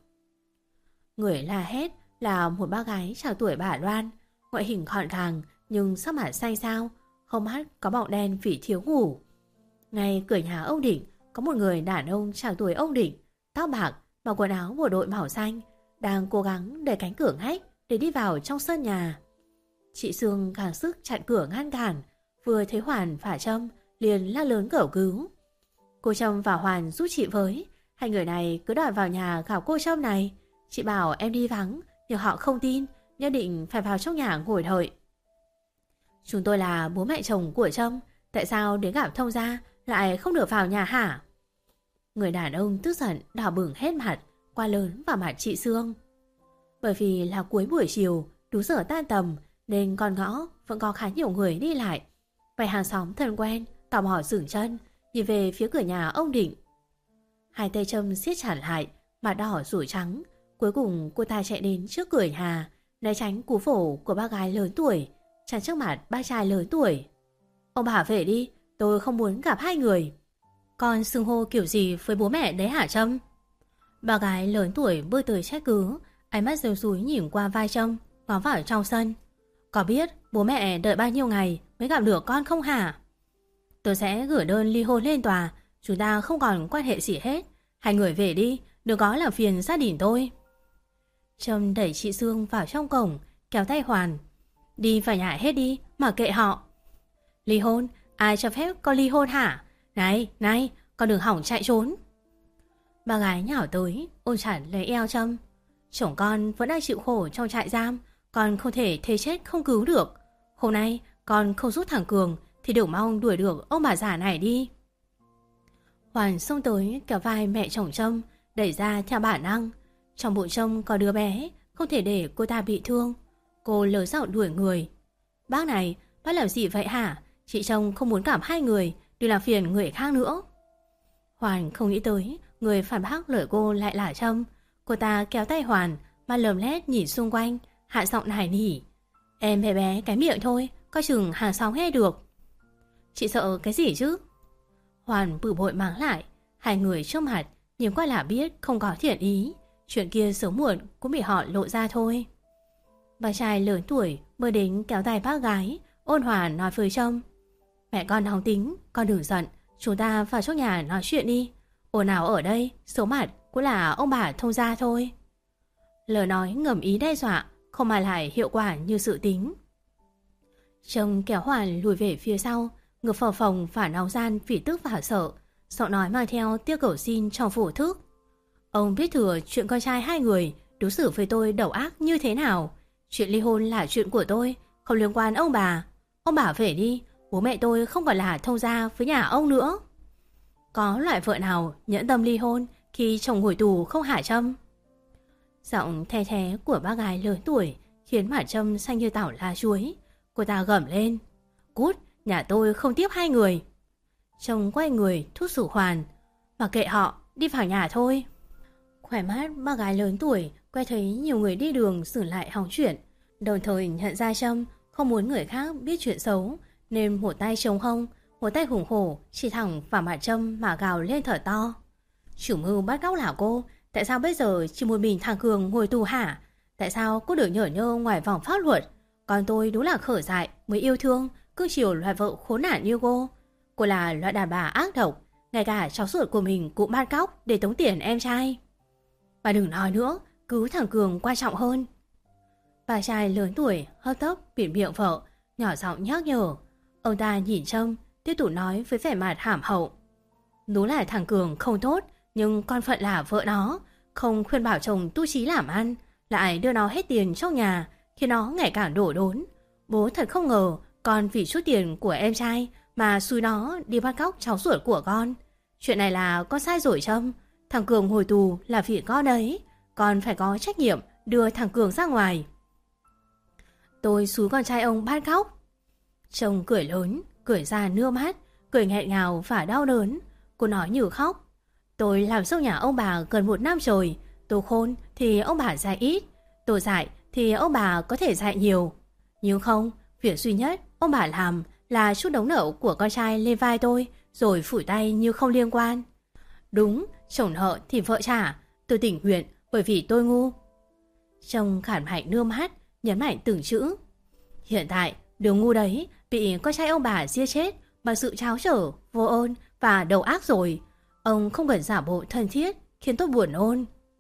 Người la hét là một bác gái chào tuổi bà Loan, ngoại hình gọn gàng nhưng sắc mặt xanh xao, hốc mắt có bọng đen vì thiếu ngủ. Ngay cửa nhà ông Định có một người đàn ông chào tuổi ông Định, tóc bạc, mặc quần áo bộ đội màu xanh, đang cố gắng đẩy cánh cửa ngách để đi vào trong sân nhà. Chị Sương gắng sức chặn cửa ngăn cản, vừa thấy Hoàn và Trâm liền la lớn cầu cứu. Cô Trâm và Hoàn giúp chị với, hai người này cứ đòi vào nhà gặp cô Trâm này. Chị bảo em đi vắng, nhưng họ không tin, nhất định phải vào trong nhà ngồi đợi. Chúng tôi là bố mẹ chồng của Trâm, tại sao đến gặp thông gia lại không được vào nhà hả? Người đàn ông tức giận đỏ bừng hết mặt, qua lớn vào mặt chị Sương. Bởi vì là cuối buổi chiều, đúng giờ tan tầm, nên con ngõ vẫn có khá nhiều người đi lại. Vài hàng xóm thân quen tò mò dừng chân nhìn về phía cửa nhà ông Định. Hai tay Trâm siết chặt lại, mặt đỏ rủi trắng. Cuối cùng cô ta chạy đến trước cửa nhà, né tránh cú phổ của ba gái lớn tuổi, chắn trước mặt ba trai lớn tuổi. Ông bà về đi, tôi không muốn gặp hai người. Con xưng hô kiểu gì với bố mẹ đấy hả Trâm? Ba gái lớn tuổi bước tới trách cứ, ánh mắt rêu rúi nhìn qua vai Trâm, ngó vào trong sân. Có biết bố mẹ đợi bao nhiêu ngày mới gặp được con không hả? Tôi sẽ gửi đơn ly hôn lên tòa, chúng ta không còn quan hệ gì hết. Hai người về đi, đừng có làm phiền gia đình tôi. Trâm đẩy chị Sương vào trong cổng, kéo tay Hoàn. Đi vào nhà hết đi, mà kệ họ. Ly hôn? Ai cho phép con ly hôn hả? Này, này, con đừng hỏng chạy trốn. Ba gái nhảo tới, ôm chặt lấy eo Trâm. Chồng con vẫn đang chịu khổ trong trại giam, con không thể thế chết không cứu được. Hôm nay con không giúp thằng Cường thì đừng mong đuổi được ông bà già này đi. Hoàn xông tới kéo vai mẹ chồng Trâm, đẩy ra theo bản năng. Trong bụng Trâm có đứa bé, không thể để cô ta bị thương. Cô lớn giọng đuổi người. Bác này, bác làm gì vậy hả? Chị chồng không muốn cảm hai người, đừng làm phiền người khác nữa. Hoàn không nghĩ tới người phản bác lời cô lại là Trâm. Cô ta kéo tay Hoàn, mà lườm lét nhìn xung quanh, hạ giọng nài nỉ. Em bé bé cái miệng thôi, coi chừng hàng xóm nghe được. Chị sợ cái gì chứ? Hoàn bực bội mắng lại. Hai người trước mặt nhìn qua là biết không có thiện ý. Chuyện kia sớm muộn cũng bị họ lộ ra thôi. Bà trai lớn tuổi mới đến kéo tay bác gái, ôn hòa nói với Trâm: Mẹ con nóng tính, con đừng giận, chúng ta vào trong nhà nói chuyện đi. Ồn ào ở đây, số mặt cũng là ông bà thông gia thôi. Lời nói ngầm ý đe dọa, không mà lại hiệu quả như dự tính. Trông kéo Hoàn lùi về phía sau, ngực phập phồng và nóng gian vì tức và sợ, giọng nói mang theo tiếc cầu xin trong phủ thức. Ông biết thừa chuyện con trai hai người đối xử với tôi độc ác như thế nào. Chuyện ly hôn là chuyện của tôi, không liên quan ông bà. Ông bà về đi, bố mẹ tôi không còn là thông gia với nhà ông nữa. Có loại vợ nào nhẫn tâm ly hôn khi chồng ngồi tù không hả Trâm? Giọng the thé của bác gái lớn tuổi khiến mặt Trâm xanh như tảo lá chuối. Cô ta gầm lên: Cút, nhà tôi không tiếp hai người. Chồng quay người thúc giục Hoàn: Mà kệ họ, đi vào nhà thôi. Khỏe mắt bác gái lớn tuổi quay thấy nhiều người đi đường xử lại hóng chuyện, đồng thời nhận ra Trâm không muốn người khác biết chuyện xấu, nên một tay chống hông, một tay hùng hổ chỉ thẳng vào mặt Trâm mà gào lên thở to: Chủ mưu bắt cóc là cô, tại sao bây giờ chỉ một mình thằng Cường ngồi tù hả? Tại sao cô được nhở nhơ ngoài vòng pháp luật? Còn tôi đúng là khở dại mới yêu thương, cưng chiều loại vợ khốn nạn như cô. Cô là loại đàn bà ác độc, ngay cả cháu ruột của mình cũng bắt cóc để tống tiền em trai. Bà đừng nói nữa, cứu thằng Cường quan trọng hơn. Bà trai lớn tuổi hấp tấp bịt miệng vợ, nhỏ giọng nhắc nhở. Ông ta nhìn Trâm, tiếp tục nói với vẻ mặt hàm hậu: Đúng là thằng Cường không tốt, nhưng con phận là vợ nó, không khuyên bảo chồng tu chí làm ăn, lại đưa nó hết tiền trong nhà, khiến nó ngày càng đổ đốn. Bố thật không ngờ con vì chút tiền của em trai mà xui nó đi bắt cóc cháu ruột của con. Chuyện này là con sai rồi Trâm. Thằng Cường hồi tù là vì con đấy, con phải có trách nhiệm đưa thằng Cường ra ngoài. Tôi xúi con trai ông bắt cóc. Chồng cười lớn, cười ra nước mắt, cười nghẹn ngào và đau đớn. Cô nói như khóc: Tôi làm dâu nhà ông bà gần một năm rồi. Tôi khôn thì ông bà dạy ít, tôi dạy thì ông bà có thể dạy nhiều. Nhưng không, việc duy nhất ông bà làm là chút đống nợ của con trai lên vai tôi, rồi phủi tay như không liên quan. Đúng, chồng nợ thì vợ trả, tôi tình nguyện bởi vì tôi ngu. Chồng khản mạnh nước mắt, nhấn mạnh từng chữ. Hiện tại, đứa ngu đấy bị con trai ông bà giết chết bằng sự tráo trở, vô ơn và đầu ác rồi. Ông không cần giả bộ thân thiết khiến tôi buồn ôn.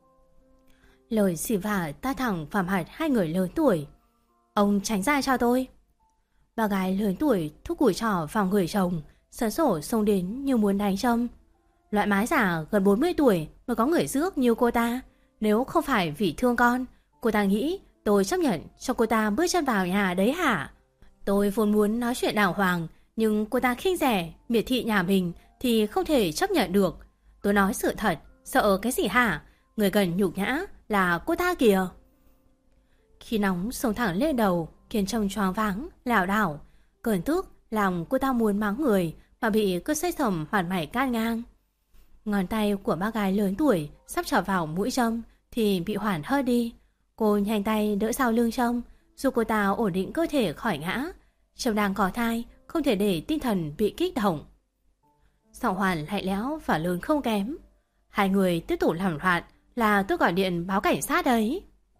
Lời xì vả ta thẳng vào mặt hai người lớn tuổi. Ông tránh ra cho tôi. Bà gái lớn tuổi thúc cùi trỏ vào người chồng, sấn sổ xông đến như muốn đánh Trâm. Loại mái giả gần bốn mươi tuổi mới có người rước như cô ta. Nếu không phải vì thương con, cô ta nghĩ tôi chấp nhận cho cô ta bước chân vào nhà đấy hả? Tôi vốn muốn nói chuyện đàng hoàng, nhưng cô ta khinh rẻ, miệt thị nhà mình thì không thể chấp nhận được. Tôi nói sự thật, sợ cái gì hả? Người cần nhục nhã là cô ta kìa. Khi nóng xông thẳng lên đầu khiến Trâm choáng váng, lảo đảo. Cơn tức lòng cô ta muốn mắng người mà bị cơn say sẩm mặt mày cắt ngang. Ngón tay của bác gái lớn tuổi sắp trở vào mũi Trâm thì bị Hoàn hất đi. Cô nhanh tay đỡ sau lưng Trâm, giúp cô ta ổn định cơ thể khỏi ngã. Trâm đang có thai, không thể để tinh thần bị kích động. Giọng Hoàn lạnh lẽo và lớn không kém. Hai người tiếp tục làm loạn là tôi gọi điện báo cảnh sát đấy.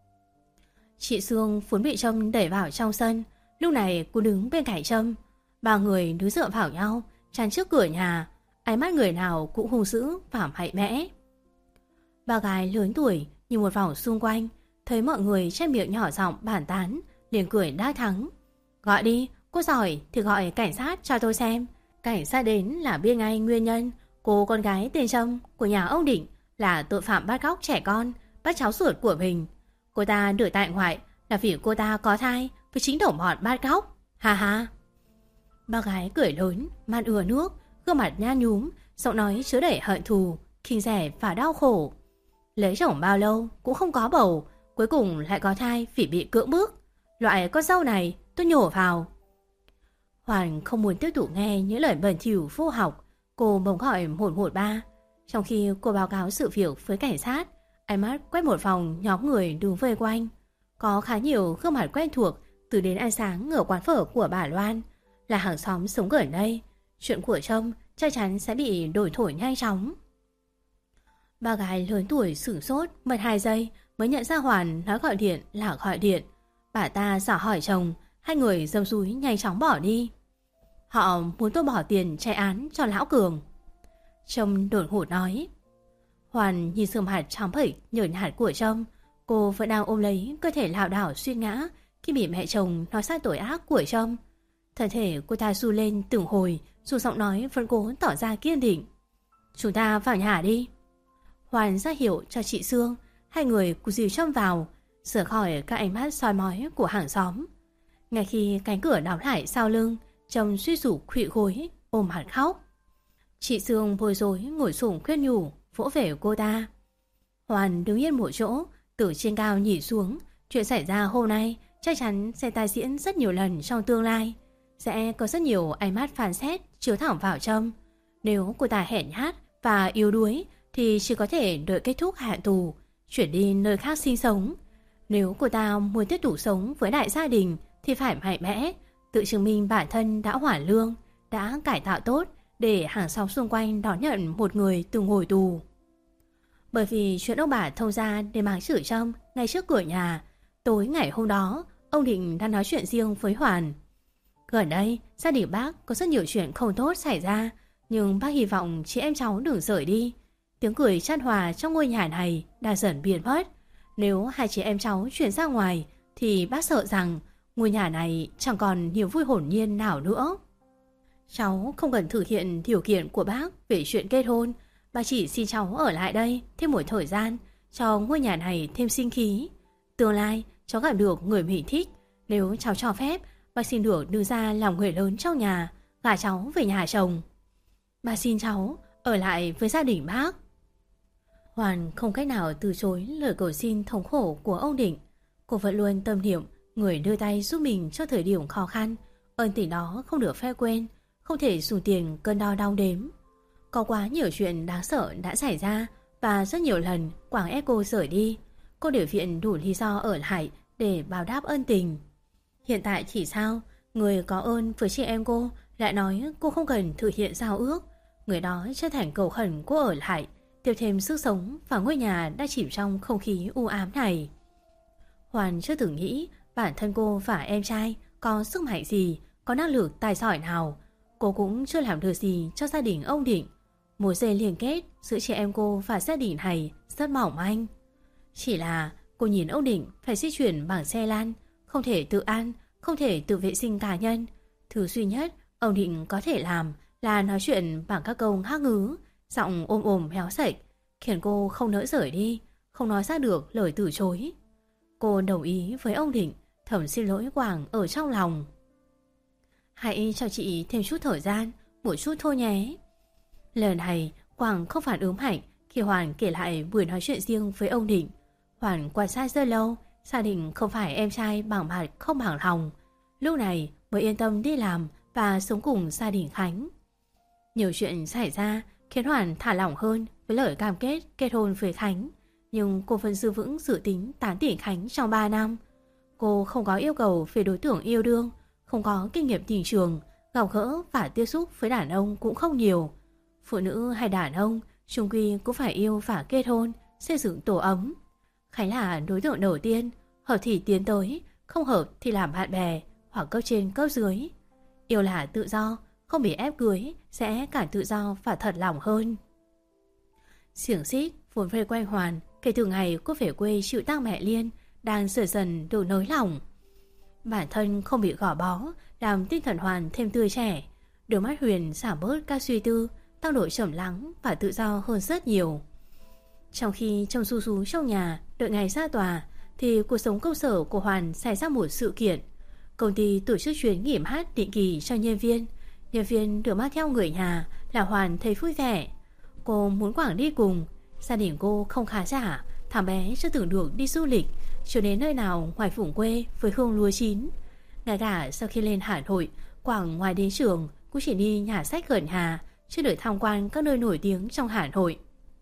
Chị Sương vốn bị Trâm đẩy vào trong sân, lúc này cô đứng bên cạnh Trâm. Ba người đứng dựa vào nhau, chắn trước cửa nhà, ánh mắt người nào cũng hung dữ và mạnh mẽ. Ba gái lớn tuổi nhìn một vòng xung quanh, thấy mọi người trên miệng nhỏ giọng bàn tán, liền cười đắc thắng. Gọi đi, cô giỏi thì gọi cảnh sát cho tôi xem. Cảnh sát đến là biết ngay nguyên nhân. Cô con gái tên Trâm của nhà ông Định là tội phạm bắt cóc trẻ con, bắt cháu ruột của mình. Cô ta được tại ngoại là vì cô ta có thai với chính đồng bọn bắt cóc. Ha ha. Ba gái cười lớn, mắt ừa nước, gương mặt nhăn nhúm, giọng nói chứa đầy hận thù, khinh rẻ và đau khổ. Lấy chồng bao lâu cũng không có bầu, cuối cùng lại có thai vì bị cưỡng bức. Loại con dâu này tôi nhổ vào. Hoàn không muốn tiếp tục nghe những lời bẩn thỉu vô học. Cô bỗng gọi một một ba. Trong khi cô báo cáo sự việc với cảnh sát, ánh mắt quét một vòng nhóm người đứng vây quanh. Có khá nhiều gương mặt quen thuộc từ đến ăn sáng ở quán phở của bà Loan, là hàng xóm sống gần đây. Chuyện của Trâm chắc chắn sẽ bị đổi thổi nhanh chóng. Bà gái lớn tuổi sửng sốt mất hai giây mới nhận ra Hoàn nói gọi điện là gọi điện. Bà ta dò hỏi chồng, hai người dâm dúi nhanh chóng bỏ đi. Họ muốn tôi bỏ tiền chạy án cho lão Cường. Trông đột ngột nói. Hoàn nhìn sườn mặt trắng bệch nhợn nhạt của Trông. Cô vẫn đang ôm lấy cơ thể lảo đảo suy ngã khi bị mẹ chồng nói sai tội ác của Trông. Thân thể cô ta run lên từng hồi, dù giọng nói vẫn cố tỏ ra kiên định. Chúng ta vào nhà đi. Hoàn ra hiệu cho chị Sương. Hai người cùng dìu Trâm vào, sửa khỏi các ánh mắt soi mói của hàng xóm. Ngay khi cánh cửa đóng lại sau lưng, Trông suy sụp khuỵu gối, ôm mặt khóc. Chị Sương bối rối ngồi xổm khuyên nhủ, vỗ về cô ta. Hoàn đứng yên một chỗ, từ trên cao nhìn xuống. Chuyện xảy ra hôm nay chắc chắn sẽ tái diễn rất nhiều lần trong tương lai. Sẽ có rất nhiều ánh mắt phán xét chiếu thẳng vào Trâm. Nếu cô ta hèn nhát và yếu đuối thì chỉ có thể đợi kết thúc hạn tù, chuyển đi nơi khác sinh sống. Nếu cô ta muốn tiếp tục sống với đại gia đình thì phải mạnh mẽ, tự chứng minh bản thân đã hoàn lương, đã cải tạo tốt để hàng xóm xung quanh đón nhận một người từng ngồi tù. Bởi vì chuyện ông bà thông ra để mắng chửi Trâm ngay trước cửa nhà, tối ngày hôm đó ông Định đang nói chuyện riêng với Hoàn. Gần đây gia đình bác có rất nhiều chuyện không tốt xảy ra, nhưng bác hy vọng chị em cháu đừng rời đi. Tiếng cười chan hòa trong ngôi nhà này đã dần biến mất. Nếu hai chị em cháu chuyển ra ngoài thì bác sợ rằng ngôi nhà này chẳng còn niềm vui hồn nhiên nào nữa. Cháu không cần thực hiện điều kiện của bác về chuyện kết hôn. Bác chỉ xin cháu ở lại đây thêm một thời gian, cho ngôi nhà này thêm sinh khí. Tương lai cháu gặp được người mình thích, nếu cháu cho phép, bác xin được đưa ra làm người lớn trong nhà, gả cháu về nhà chồng. Bác xin cháu ở lại với gia đình bác. Hoàn không cách nào từ chối lời cầu xin thống khổ của ông Định. Cô vẫn luôn tâm niệm người đưa tay giúp mình cho thời điểm khó khăn. Ơn tình đó không được phép quên, không thể dùng tiền cân đo đong đếm. Có quá nhiều chuyện đáng sợ đã xảy ra và rất nhiều lần Quảng ép cô rời đi. Cô đều viện đủ lý do ở lại để báo đáp ân tình. Hiện tại chỉ sao người có ơn với chị em cô lại nói cô không cần thực hiện giao ước. Người đó chân thành cầu khẩn cô ở lại, tiếp thêm sức sống vào ngôi nhà đã chìm trong không khí u ám này. Hoàn chưa từng nghĩ bản thân cô và em trai có sức mạnh gì, có năng lực tài giỏi nào. Cô cũng chưa làm được gì cho gia đình ông Định. Mối dây liên kết giữa chị em cô và gia đình này rất mỏng manh. Chỉ là cô nhìn ông Định phải di chuyển bằng xe lan, không thể tự ăn, không thể tự vệ sinh cá nhân. Thứ duy nhất ông Định có thể làm là nói chuyện bằng các câu ngắc ngứ, giọng ôm ồm héo sạch, khiến cô không nỡ rời đi, không nói ra được lời từ chối. Cô đồng ý với ông Định, thầm xin lỗi Quảng ở trong lòng. Hãy cho chị thêm chút thời gian, một chút thôi nhé. Lần này Quảng không phản ứng mạnh khi Hoàn kể lại buổi nói chuyện riêng với ông Định. Hoàn quan sát rất lâu, xác định không phải em trai bằng mặt không bằng lòng. Lúc này mới yên tâm đi làm và sống cùng gia đình Khánh. Nhiều chuyện xảy ra khiến Hoàn thả lỏng hơn với lời cam kết kết hôn với Khánh. Nhưng cô vẫn giữ vững dự tính tán tỉnh Khánh trong ba năm. Cô không có yêu cầu về đối tượng yêu đương, không có kinh nghiệm tình trường, gặp gỡ và tiếp xúc với đàn ông cũng không nhiều. Phụ nữ hay đàn ông chung quy cũng phải yêu và kết hôn, xây dựng tổ ấm. Khánh là đối tượng đầu tiên, hợp thì tiến tới, không hợp thì làm bạn bè hoặc cấp trên cấp dưới. Yêu là tự do, không bị ép cưới sẽ càng tự do và thật lòng hơn. Xiềng xích vốn vây quanh Hoàn kể từ ngày cô về quê chịu tang mẹ Liên đang dần dần được nới lỏng. Bản thân không bị gò bó làm tinh thần Hoàn thêm tươi trẻ. Đôi mắt Huyền giảm bớt các suy tư, tăng độ trầm lắng và tự do hơn rất nhiều. Trong khi trông Su Su trong nhà đợi ngày ra tòa thì cuộc sống công sở của Hoàn xảy ra một sự kiện. Công ty tổ chức chuyến nghỉ mát định kỳ cho nhân viên. Nhân viên được mang theo người nhà là Hoàn thấy vui vẻ. Cô muốn Quảng đi cùng. Gia đình cô không khá giả, thằng bé chưa từng được đi du lịch, cho đến nơi nào ngoài vùng quê với hương lúa chín. Ngay cả sau khi lên Hà Nội, Quảng ngoài đến trường cũng chỉ đi nhà sách gần nhà, chưa được tham quan các nơi nổi tiếng trong Hà Nội.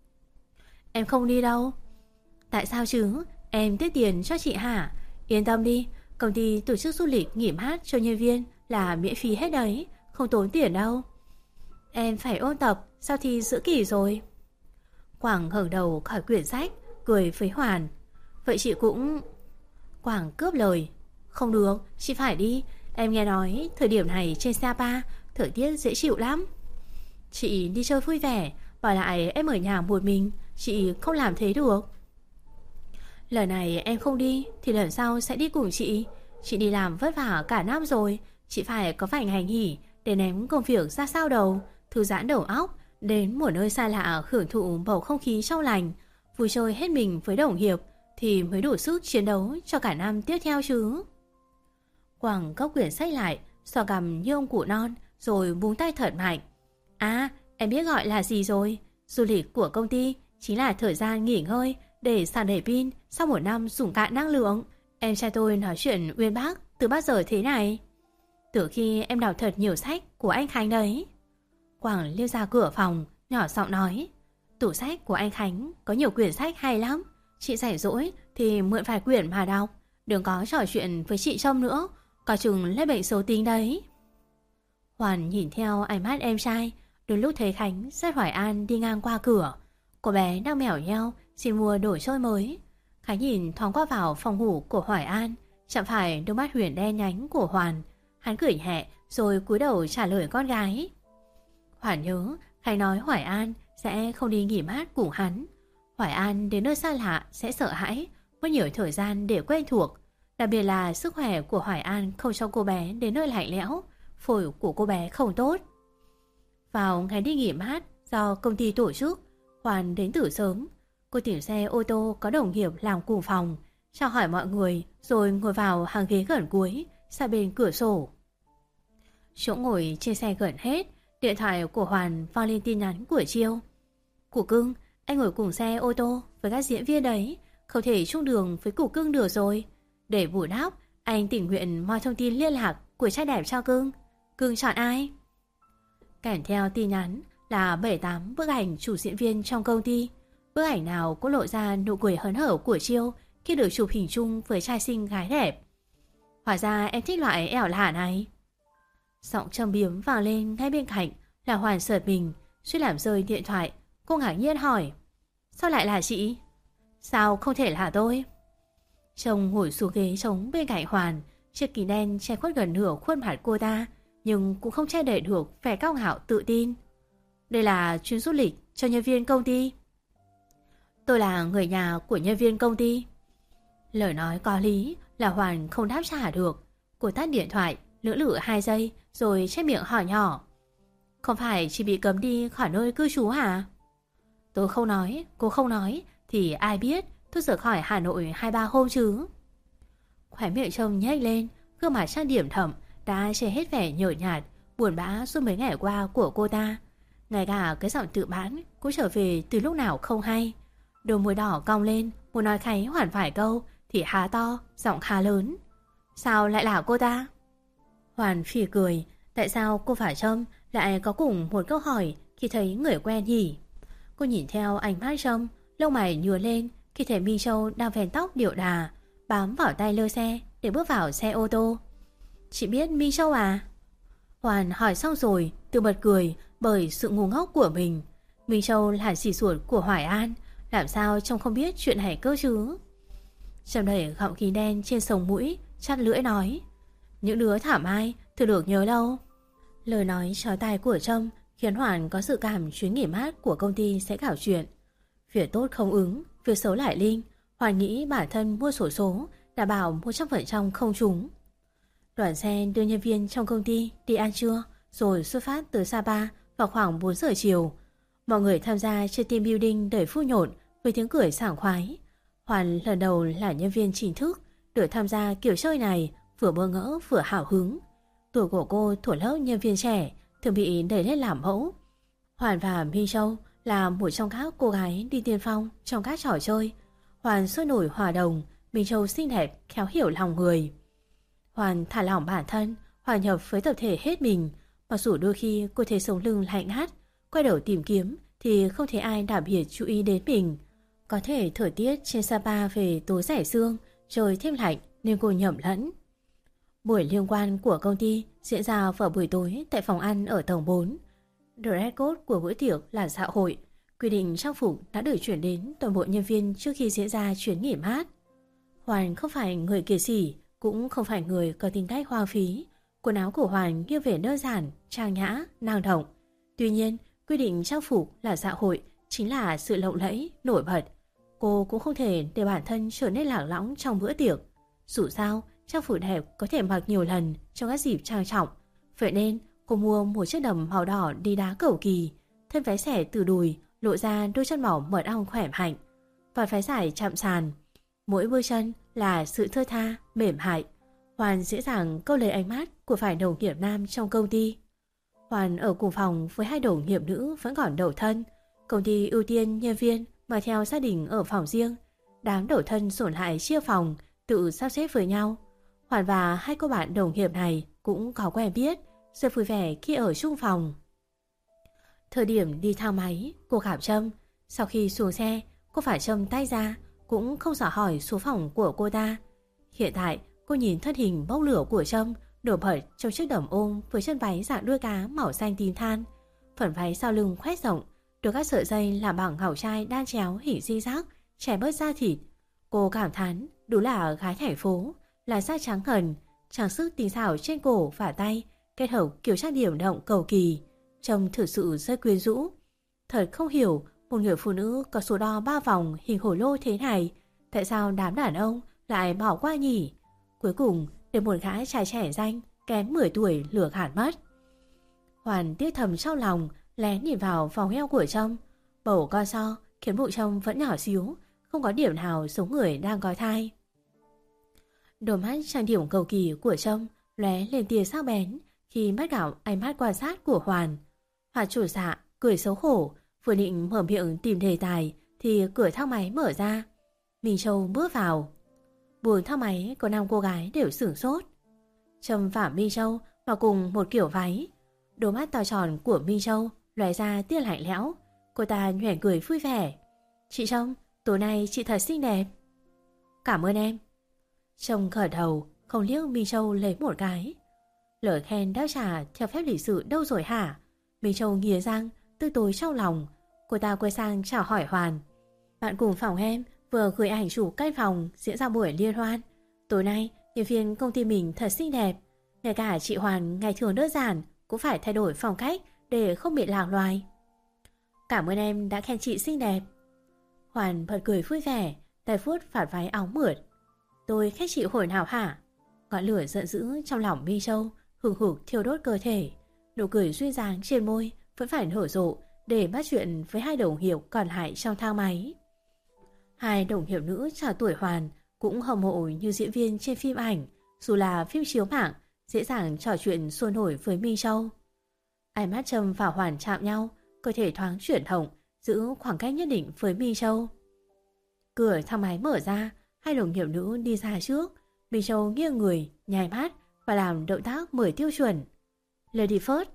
Em không đi đâu. Tại sao chứ? Em tiết tiền cho chị hả? Yên tâm đi, công ty tổ chức du lịch nghỉ mát cho nhân viên là miễn phí hết đấy, không tốn tiền đâu. Em phải ôn tập, sau thi giữa kỳ rồi. Quảng ngẩng đầu khỏi quyển sách, cười với Hoàn. Vậy chị cũng... Quảng cướp lời. Không được, chị phải đi. Em nghe nói thời điểm này trên Sapa thời tiết dễ chịu lắm. Chị đi chơi vui vẻ, bỏ lại em ở nhà một mình. Chị không làm thế được. Lần này em không đi thì lần sau sẽ đi cùng chị. Chị đi làm vất vả cả năm rồi, chị phải có vài ngày nghỉ để ném công việc ra sao đầu, thư giãn đầu óc, đến một nơi xa lạ hưởng thụ bầu không khí trong lành, vui chơi hết mình với đồng nghiệp thì mới đủ sức chiến đấu cho cả năm tiếp theo chứ. Quảng cốc quyển sách lại, xò cằm như ông cụ non, rồi búng tay thật mạnh. À, em biết gọi là gì rồi. Du lịch của công ty chính là thời gian nghỉ ngơi để sạc đầy pin sau một năm dùng cạn năng lượng. Em trai tôi nói chuyện uyên bác từ bao giờ thế này? Từ khi em đọc thật nhiều sách của anh Khánh đấy. Quảng liếc ra cửa phòng, nhỏ giọng nói. Tủ sách của anh Khánh có nhiều quyển sách hay lắm. Chị rảnh rỗi thì mượn vài quyển mà đọc. Đừng có trò chuyện với chị Trâm nữa, có chừng lấy bệnh xấu tính đấy. Hoàn nhìn theo ánh mắt em trai. Đến lúc thấy Khánh rất hỏi an đi ngang qua cửa, cô bé đang mẻo nheo xin mua đồ chơi mới. Khánh nhìn thoáng qua vào phòng ngủ của Hoài An, chạm phải đôi mắt huyền đen nhánh của Hoàn. Hắn cười nhẹ rồi cúi đầu trả lời con gái. Hoàn nhớ Khánh nói Hoài An sẽ không đi nghỉ mát cùng hắn. Hoài An đến nơi xa lạ sẽ sợ hãi, mất nhiều thời gian để quen thuộc. Đặc biệt là sức khỏe của Hoài An không cho cô bé đến nơi lạnh lẽo, phổi của cô bé không tốt. Vào ngày đi nghỉ mát do công ty tổ chức, Hoàn đến từ sớm. Cô tìm xe ô tô có đồng nghiệp làm cùng phòng, chào hỏi mọi người rồi ngồi vào hàng ghế gần cuối, sát bên cửa sổ. Chỗ ngồi trên xe gần hết, điện thoại của Hoàn vang lên tin nhắn của Chiêu. Củ cưng, anh ngồi cùng xe ô tô với các diễn viên đấy, không thể chung đường với củ cưng được rồi. Để bù đắp, anh tình nguyện moi thông tin liên lạc của trai đẹp cho cưng. Cưng chọn ai? Kèm theo tin nhắn là bảy tám bức ảnh chủ diễn viên trong công ty. Bức ảnh nào cũng lộ ra nụ cười hớn hở của Chiêu khi được chụp hình chung với trai xinh gái đẹp. Hóa ra em thích loại ẻo lả này. Giọng trầm biếm vang lên ngay bên cạnh, là Hoàn sợt mình, suýt làm rơi điện thoại. Cô ngạc nhiên hỏi, sao lại là chị? Sao không thể là tôi? Chồng ngồi xuống ghế trống bên cạnh Hoàn, chiếc kính đen che khuất gần nửa khuôn mặt cô ta, nhưng cũng không che đậy được vẻ cao ngạo tự tin. Đây là chuyến du lịch cho nhân viên công ty. Tôi là người nhà của nhân viên công ty. Lời nói có lý là Hoàn không đáp trả được. Cô tắt điện thoại, lưỡng lự hai giây rồi chép miệng hỏi nhỏ. Không phải chỉ bị cấm đi khỏi nơi cư trú hả? Tôi không nói, cô không nói thì ai biết tôi rời khỏi Hà Nội hai ba hôm chứ. Khóe miệng trông nhếch lên, gương mặt trang điểm thẫm đã che hết vẻ nhợt nhạt, buồn bã suốt mấy ngày qua của cô ta. Ngay cả cái giọng tự bán cũng trở về từ lúc nào không hay. Đôi môi đỏ cong lên, muốn nói Khánh Hoàn vài câu thì há to, giọng khá lớn. Sao lại là cô ta? Hoàn phì cười, tại sao cô và Trâm lại có cùng một câu hỏi khi thấy người quen nhỉ? Cô nhìn theo ánh mắt Trâm, lông mày nhướng lên khi thấy Mi Châu đang vén tóc điệu đà, bám vào tay lơ xe để bước vào xe ô tô. Chị biết Mi Châu à? Hoàn hỏi xong rồi tự bật cười bởi sự ngu ngốc của mình. Mi Châu là dì ruột của Hoài An, làm sao trông không biết chuyện này cơ chứ? Trâm đẩy gọng kính đen trên sống mũi, chắt lưỡi nói, những đứa thảm ai thường được nhớ đâu. Lời nói trói tai của Trâm khiến Hoàn có dự cảm chuyến nghỉ mát của công ty sẽ搞chuyện. Việc tốt không ứng, việc xấu lại linh. Hoàn nghĩ bản thân mua sổ số đảm bảo một trăm phần trăm không trúng. Đoàn xe đưa nhân viên trong công ty đi ăn trưa rồi xuất phát từ Sapa vào khoảng bốn giờ chiều. Mọi người tham gia chơi team building đầy vui nhộn với tiếng cười sảng khoái. Hoàn lần đầu là nhân viên chính thức được tham gia kiểu chơi này, vừa bơ ngỡ vừa hào hứng. Tuổi của cô thuộc lớp nhân viên trẻ thường bị đẩy lên làm mẫu. Hoàn và Mi Châu là một trong các cô gái đi tiên phong trong các trò chơi. Hoàn sôi nổi hòa đồng, Mi Châu xinh đẹp, khéo hiểu lòng người. Hoàn thả lỏng bản thân, hòa nhập với tập thể hết mình. Mặc dù đôi khi cô thấy sống lưng lạnh ngắt, quay đầu tìm kiếm thì không thấy ai đặc biệt chú ý đến mình. Có thể thời tiết trên Sapa về tối rải sương, trời thêm lạnh nên cô nhầm lẫn. Buổi liên quan của công ty diễn ra vào buổi tối tại phòng ăn ở tầng bốn. Dress code của bữa tiệc là xã hội. Quy định trang phục đã được chuyển đến toàn bộ nhân viên trước khi diễn ra chuyến nghỉ mát. Hoàn không phải người kiệt sỉ, cũng không phải người có tính cách hoang phí. Quần áo của Hoàn nghiêng về đơn giản, trang nhã, năng động. Tuy nhiên, quy định trang phục là xã hội chính là sự lộng lẫy, nổi bật. Cô cũng không thể để bản thân trở nên lạc lõng trong bữa tiệc. Dù sao, trang phục đẹp có thể mặc nhiều lần trong các dịp trang trọng. Vậy nên, cô mua một chiếc đầm màu đỏ đi đá cầu kỳ, thân váy xẻ từ đùi lộ ra đôi chân mỏng mượt ong khỏe mạnh, và váy dài chạm sàn. Mỗi bước chân là sự thơ tha, mềm mại. Hoàn dễ dàng câu lấy ánh mắt của vài đồng nghiệp nam trong công ty. Hoàn ở cùng phòng với hai đồng nghiệp nữ vẫn còn độc thân. Công ty ưu tiên nhân viên mà theo gia đình ở phòng riêng. Đám độc thân dồn lại chia phòng, tự sắp xếp với nhau. Hoàn và hai cô bạn đồng nghiệp này cũng có quen biết, rất vui vẻ khi ở chung phòng. Thời điểm đi thang máy, cô gặp Trâm. Sau khi xuống xe, cô phải Trâm tay ra, cũng không dò hỏi số phòng của cô ta. Hiện tại, cô nhìn thân hình bốc lửa của Trâm nổi bật trong chiếc đầm ôm với chân váy dạng đuôi cá màu xanh tím than. Phần váy sau lưng khoét rộng, được các sợi dây làm bằng ngọc trai đan chéo hình di giác, chẻ bớt da thịt. Cô cảm thán, đúng là gái thành phố, là da trắng ngần, trang sức tinh xảo trên cổ và tay, kết hợp kiểu trang điểm động cầu kỳ, trông thực sự rất quyến rũ. Thật không hiểu một người phụ nữ có số đo ba vòng hình hổ lô thế này, tại sao đám đàn ông lại bỏ qua nhỉ? Cuối cùng để một gã trai trẻ danh kém mười tuổi lừa gạt mất. Hoàn tiếc thầm trong lòng, lén nhìn vào vòng eo của Trâm. Bầu con so khiến bụng Trâm vẫn nhỏ xíu, không có điểm nào giống người đang có thai. Đôi mắt trang điểm cầu kỳ của Trâm lóe lên tia sắc bén khi bắt gặp ánh mắt quan sát của Hoàn. Hoàn chủ dạ cười xấu hổ, vừa định mở miệng tìm đề tài thì cửa thang máy mở ra. Minh Châu bước vào. Buồng thang máy có năm cô gái đều sửng sốt. Trâm và Minh Châu mặc cùng một kiểu váy. Đôi mắt to tròn của Minh Châu lóe ra tia lạnh lẽo. Cô ta nhoẻn cười vui vẻ. Chị Trâm, tối nay chị thật xinh đẹp. Cảm ơn em. Trâm gật đầu, không liếc Minh Châu lấy một cái. Lời khen đáp trả theo phép lịch sự đâu rồi hả? Minh Châu nghiến răng, tức tối trong lòng. Cô ta quay sang chào hỏi Hoàn. Bạn cùng phòng em vừa gửi ảnh chụp căn phòng diễn ra buổi liên hoan. Tối nay, nhân viên công ty mình thật xinh đẹp. Ngay cả chị Hoàn ngày thường đơn giản cũng phải thay đổi phong cách để không bị lạc loài. Cảm ơn em đã khen chị xinh đẹp. Hoàn bật cười vui vẻ, tay vuốt vạt váy áo mượt. Tôi khen chị hồi nào hả? Ngọn lửa giận dữ trong lòng Minh Châu hừng hực thiêu đốt cơ thể. Nụ cười duyên dáng trên môi vẫn phải nở rộ để bắt chuyện với hai đồng nghiệp còn lại trong thang máy. Hai đồng nghiệp nữ trò tuổi Hoàn cũng hâm mộ như diễn viên trên phim ảnh, dù là phim chiếu mạng, dễ dàng trò chuyện sôi nổi với Minh Châu. Ánh mắt Trâm và Hoàn chạm nhau, cơ thể thoáng chuyển động, giữ khoảng cách nhất định với Minh Châu. Cửa thang máy mở ra, hai đồng nghiệp nữ đi ra trước. Minh Châu nghiêng người, nháy mắt và làm động tác mời tiêu chuẩn. Lady first.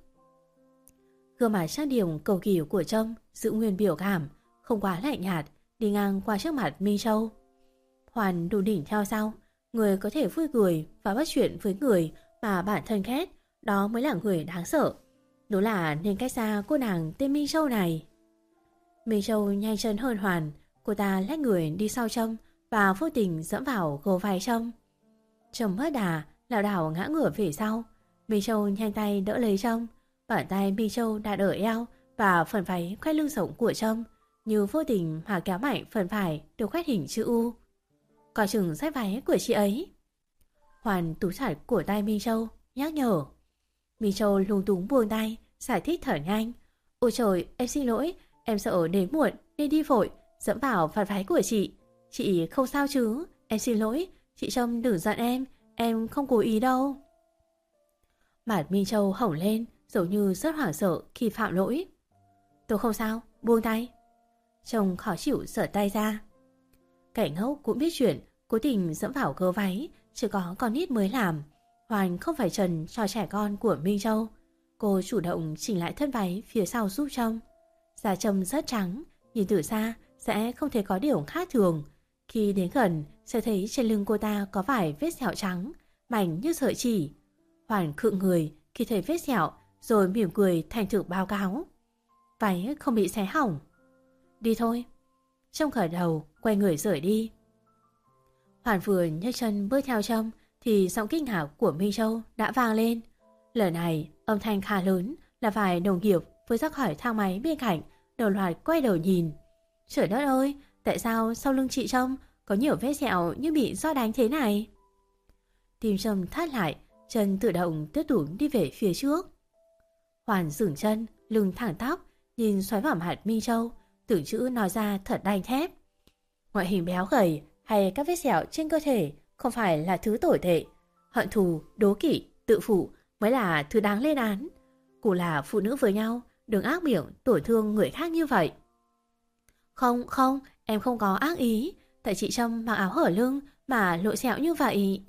Gương mặt trang điểm cầu kỳ của Trâm giữ nguyên biểu cảm, không quá lạnh nhạt, đi ngang qua trước mặt Minh Châu. Hoàn đủ đỉnh theo sau. Người có thể vui cười và bắt chuyện với người mà bản thân ghét, đó mới là người đáng sợ. Đúng là nên cách xa cô nàng tên Minh Châu này. Minh Châu nhanh chân hơn Hoàn. Cô ta lách người đi sau Trâm và vô tình dẫm vào gấu váy Trâm. Trâm mất đà, lảo đảo ngã ngửa về sau. Minh Châu nhanh tay đỡ lấy Trâm. Bàn tay Minh Châu đặt ở eo và phần váy khoét lưng rộng của Trâm, như vô tình mà kéo mạnh phần phải được khoét hình chữ U. Coi chừng rách váy của chị ấy. Hoàn túm chặt cổ tay Minh Châu, nhắc nhở. Minh Châu lung túng buông tay, giải thích thở nhanh. Ôi trời, em xin lỗi, em sợ đến muộn nên đi vội, dẫm vào vạt váy của chị. Chị không sao chứ, em xin lỗi, chị Trâm đừng giận em, em không cố ý đâu. Mặt Minh Châu hồng lên, giống như rất hoảng sợ khi phạm lỗi. Tôi không sao, buông tay. Trông khó chịu giở tay ra. Kẻ ngốc cũng biết chuyện, cố tình dẫm vào gấu váy, chỉ có con nít mới làm. Hoàn không phải trần cho trẻ con của Minh Châu. Cô chủ động chỉnh lại thân váy phía sau giúp Trâm. Da Trâm rất trắng, nhìn từ xa sẽ không thấy có điều khác thường. Khi đến gần sẽ thấy trên lưng cô ta có vài vết sẹo trắng, mảnh như sợi chỉ. Hoàn khựng người khi thấy vết sẹo, rồi mỉm cười thành thực báo cáo. Váy không bị xé hỏng. Đi thôi. Trâm khởi đầu, quay người rời đi. Hoàn vừa nhấc chân bước theo Trâm thì giọng kinh ngạc của Minh Châu đã vang lên. Lần này âm thanh khá lớn, là vài đồng nghiệp vừa ra khỏi thang máy bên cạnh đồng loạt quay đầu nhìn. Trời đất ơi, tại sao sau lưng chị Trâm có nhiều vết sẹo như bị do đánh thế này? Tim Trâm thắt lại, chân tự động tiếp tục đi về phía trước. Hoàn dừng chân, lưng thẳng tắp, nhìn xoáy vào mặt Minh Châu, từng chữ nói ra thật đanh thép. Ngoại hình béo gầy hay các vết sẹo trên cơ thể không phải là thứ tồi tệ. Hận thù, đố kỵ, tự phụ mới là thứ đáng lên án. Cùng là phụ nữ với nhau, đừng ác miệng tổn thương người khác như vậy. Không, không, em không có ác ý. Tại chị Trâm mặc áo hở lưng mà lộ sẹo như vậy.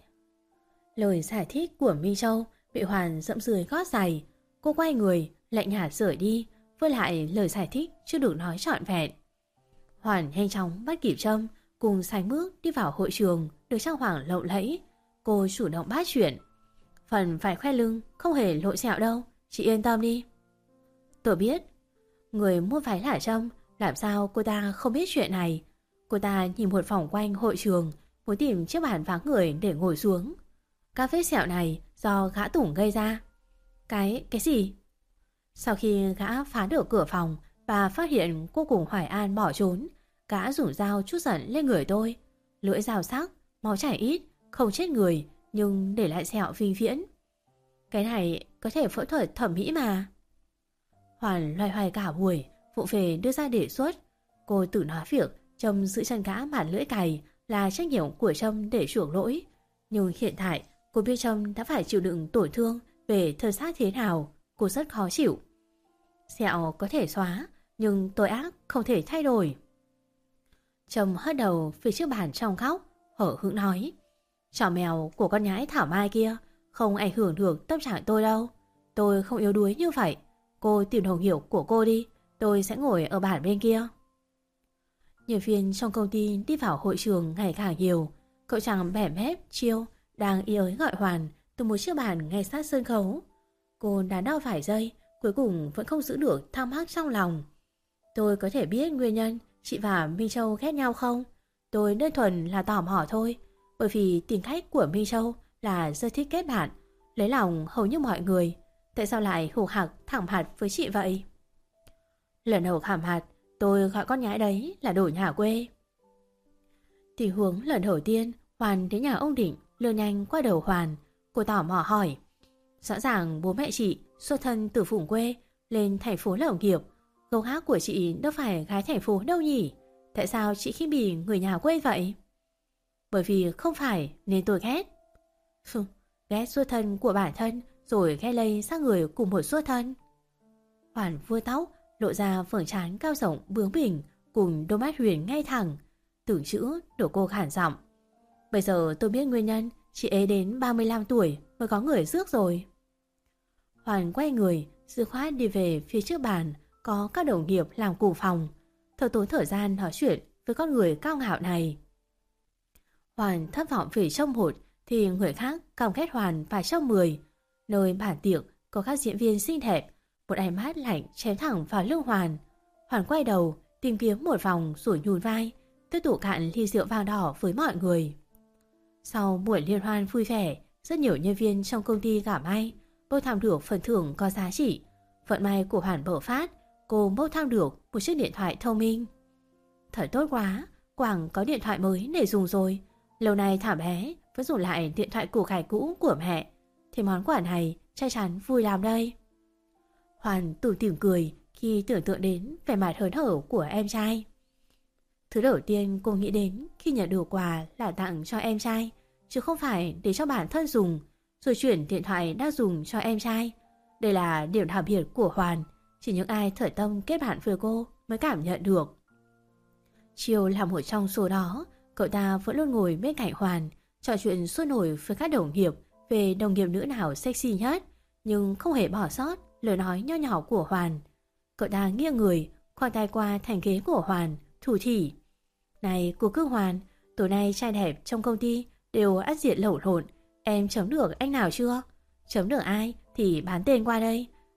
Lời giải thích của Minh Châu bị Hoàn dẫm dưới gót giày. Cô quay người, lạnh nhạt rời đi, với lại lời giải thích chưa được nói trọn vẹn. Hoàn nhanh chóng bắt kịp Trâm, cùng sánh bước đi vào hội trường được trang hoàng lộng lẫy. Cô chủ động bắt chuyện. Phần phải khoe lưng không hề lộ sẹo đâu, chị yên tâm đi. Tôi biết. Người mua váy là Trâm, làm sao cô ta không biết chuyện này. Cô ta nhìn một vòng quanh hội trường, muốn tìm chiếc bàn vắng người để ngồi xuống. Các vết sẹo này do gã Tùng gây ra. Cái, cái gì? Sau khi gã phá được cửa phòng và phát hiện cô cùng Hoài An bỏ trốn, gã dùng dao trút giận lên người tôi. Lưỡi dao sắc, máu chảy ít, không chết người nhưng để lại sẹo vĩnh viễn. Cái này có thể phẫu thuật thẩm mỹ mà. Hoàn loay hoay cả buổi, vụ về đưa ra đề xuất. Cô tự nói việc Trâm giữ chân gã bản lưỡi cày là trách nhiệm của Trâm để chuộc lỗi. Nhưng hiện tại cô biết Trâm đã phải chịu đựng tổn thương về thân xác thế nào. Cô rất khó chịu. Sẹo có thể xóa, nhưng tội ác không thể thay đổi. Trâm hất đầu phía trước bàn trong góc, hở hững nói. Chó mèo của con nhãi thảo mai kia không ảnh hưởng được tâm trạng tôi đâu. Tôi không yếu đuối như vậy. Cô tìm đồng hiểu của cô đi, tôi sẽ ngồi ở bàn bên kia. Nhân viên trong công ty đi vào hội trường ngày càng nhiều. Cậu chàng bẻ mép, Chiêu đang ý ới gọi Hoàn từ một chiếc bàn ngay sát sân khấu. Cô đắn đo vài giây, cuối cùng vẫn không giữ được thắc mắc trong lòng. Tôi có thể biết nguyên nhân chị và Minh Châu ghét nhau không? Tôi đơn thuần là tò mò thôi. Bởi vì tính cách của Minh Châu là rất thích kết bạn, lấy lòng hầu như mọi người. Tại sao lại hù hặc thẳng mặt với chị vậy? Lần đầu gặp mặt, tôi gọi con nhãi đấy là đồ nhà quê. Tình huống lần đầu tiên Hoàn đến nhà ông Định lừa nhanh qua đầu Hoàn. Cô tò mò hỏi. Rõ ràng bố mẹ chị xuất thân từ vùng quê lên thành phố lập nghiệp. Gốc gác của chị đâu phải gái thành phố đâu nhỉ? Tại sao chị khi bị người nhà quê vậy? Bởi vì không phải nên tôi ghét. Phừ, ghét xuất thân của bản thân rồi ghét lây sang người cùng một xuất thân. Hoàn vua tóc, lộ ra phởng trán cao rộng bướng bỉnh cùng đôi mắt huyền ngay thẳng. Từng chữ đổ cô khản giọng. Bây giờ tôi biết nguyên nhân chị ấy đến ba mươi lăm tuổi mới có người rước rồi. Hoàn quay người, dứt khoát đi về phía trước bàn có các đồng nghiệp làm cùng phòng. Thở tốn thời gian nói chuyện với con người cao ngạo này. Hoàn thất vọng về trong một thì người khác căm ghét Hoàn vài trong mười. Nơi bản tiệc có các diễn viên xinh đẹp, một ánh mắt lạnh chém thẳng vào lưng Hoàn. Hoàn quay đầu tìm kiếm một vòng rồi nhún vai, tiếp tục cạn ly rượu vang đỏ với mọi người. Sau buổi liên hoan vui vẻ, rất nhiều nhân viên trong công ty gặp may bốc thăm được phần thưởng có giá trị. Vận may của Hoàn bộc phát, cô bốc thăm được một chiếc điện thoại thông minh. Thật tốt quá, Quảng có điện thoại mới để dùng rồi. Lâu nay thảo bé vẫn dùng lại điện thoại củ cải cũ của mẹ, thì món quà này chắc chắn vui lắm đây. Hoàn tủm tỉm cười khi tưởng tượng đến vẻ mặt hớn hở của em trai. Thứ đầu tiên cô nghĩ đến khi nhận được quà là tặng cho em trai, chứ không phải để cho bản thân dùng, rồi chuyển điện thoại đang dùng cho em trai. Đây là điểm đặc biệt của Hoàn, chỉ những ai thật tâm kết bạn với cô mới cảm nhận được. Chiều là một trong số đó, cậu ta vẫn luôn ngồi bên cạnh Hoàn, trò chuyện sôi nổi với các đồng nghiệp về đồng nghiệp nữ nào sexy nhất, nhưng không hề bỏ sót lời nói nho nhỏ của Hoàn. Cậu ta nghiêng người, khoanh tay qua thành ghế của Hoàn, thủ thỉ. Này cô cưng Hoàn, tối nay trai đẹp trong công ty đều ắt diện lẩu lộn. Em chấm được anh nào chưa? Chấm được ai thì bán tên qua đây.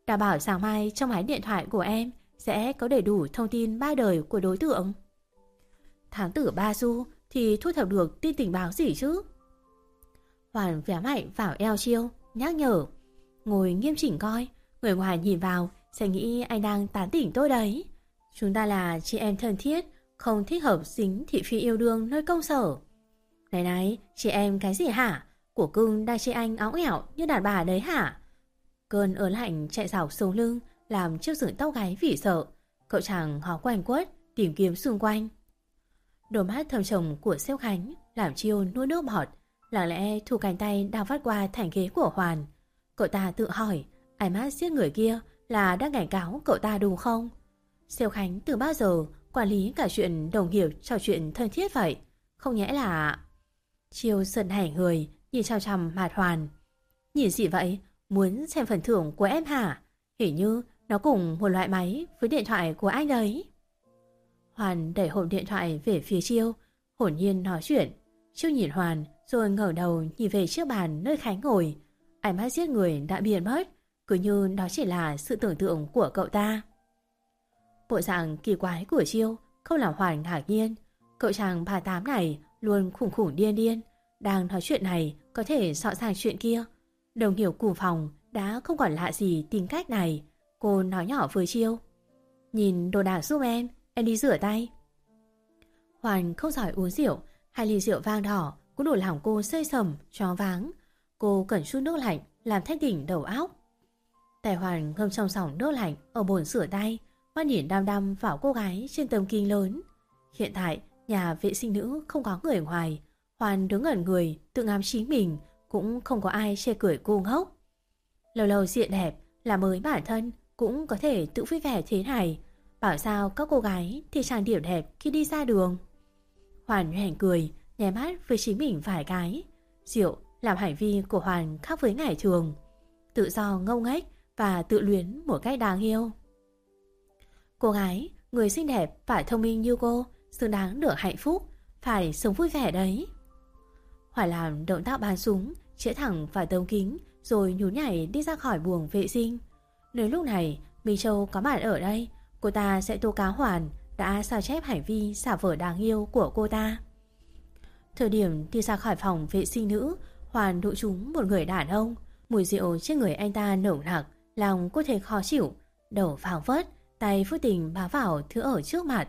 Đảm bảo sáng mai trong máy điện thoại của em sẽ có đầy đủ thông tin ba đời của đối tượng. Thám tử Ba Du thì thu thập được tin tình báo gì chứ? Hoàn véo mạnh vào eo Chiêu, nhắc nhở. Ngồi nghiêm chỉnh coi, người ngoài nhìn vào sẽ nghĩ anh đang tán tỉnh tôi đấy. Chúng ta là chị em thân thiết, không thích hợp dính thị phi yêu đương nơi công sở. Này này, chị em cái gì hả? Của cưng đang chê anh óng ẻo như đàn bà đấy hả? Cơn ớn lạnh chạy dọc sống lưng làm Chiêu dựng tóc gáy vì sợ. Cậu chàng hó quanh quất tìm kiếm xung quanh. Đôi mắt thâm trầm của Xếp Khánh làm Chiêu nuốt nước bọt, lặng lẽ thu cánh tay đang vắt qua thành ghế của Hoàn. Cậu ta tự hỏi, ánh mắt giết người kia là đang cảnh cáo cậu ta đúng không? Xếp Khánh từ bao giờ quản lý cả chuyện đồng nghiệp trò chuyện thân thiết vậy? Không nhẽ là... Chiêu giận hẻ người nhìn chằm chằm mặt Hoàn. Nhìn gì vậy? Muốn xem phần thưởng của em hả? Hình như nó cùng một loại máy với điện thoại của anh đấy. Hoàn đẩy hộp điện thoại về phía Chiêu, hồn nhiên nói chuyện. Chiêu nhìn Hoàn rồi ngẩng đầu nhìn về chiếc bàn nơi Khánh ngồi. Ánh mắt giết người đã biến mất, cứ như đó chỉ là sự tưởng tượng của cậu ta. Bộ dạng kỳ quái của Chiêu không làm Hoàn ngạc nhiên. Cậu chàng bà tám này luôn khủng khủng điên điên, đang nói chuyện này có thể sọ sang chuyện kia. Đồng nghiệp cùng phòng đã không còn lạ gì tính cách này. Cô nói nhỏ với Chiêu, nhìn đồ đạc giúp em, em đi rửa tay. Hoàn không giỏi uống rượu, hai ly rượu vang đỏ cũng đủ làm cô xây sầm, choáng váng. Cô cần chút nước lạnh làm thanh tỉnh đầu óc. Tài Hoàn ngâm trong sòng nước lạnh ở bồn rửa tay, mắt nhìn đăm đăm vào cô gái trên tấm kính lớn. Hiện tại nhà vệ sinh nữ không có người ngoài. Hoàn đứng ngẩn người tự ngắm chính mình, cũng không có ai chê cười cô ngốc. Lâu lâu diện đẹp là mới bản thân cũng có thể tự vui vẻ thế này. Bảo sao các cô gái thì trang điểm đẹp khi đi ra đường. Hoàn nhoẻn cười, nháy mắt với chính mình vài cái. Rượu làm hành vi của Hoàn khác với ngày thường, tự do ngông nghếch và tự luyến một cách đáng yêu. Cô gái, người xinh đẹp và thông minh như cô xứng đáng được hạnh phúc, phải sống vui vẻ đấy. Hoàn làm động tác bắn súng, chĩa thẳng vào tấm kính rồi nhún nhảy đi ra khỏi buồng vệ sinh. Nếu lúc này Minh Châu có mặt ở đây, cô ta sẽ tố cáo Hoàn đã sao chép hành vi xả vờ đáng yêu của cô ta. Thời điểm đi ra khỏi phòng vệ sinh nữ, Hoàn đụng trúng một người đàn ông. Mùi rượu trên người anh ta nồng nặc, lòng cô thấy khó chịu. Đầu phảng phất, tay vô tình bám vào thứ ở trước mặt.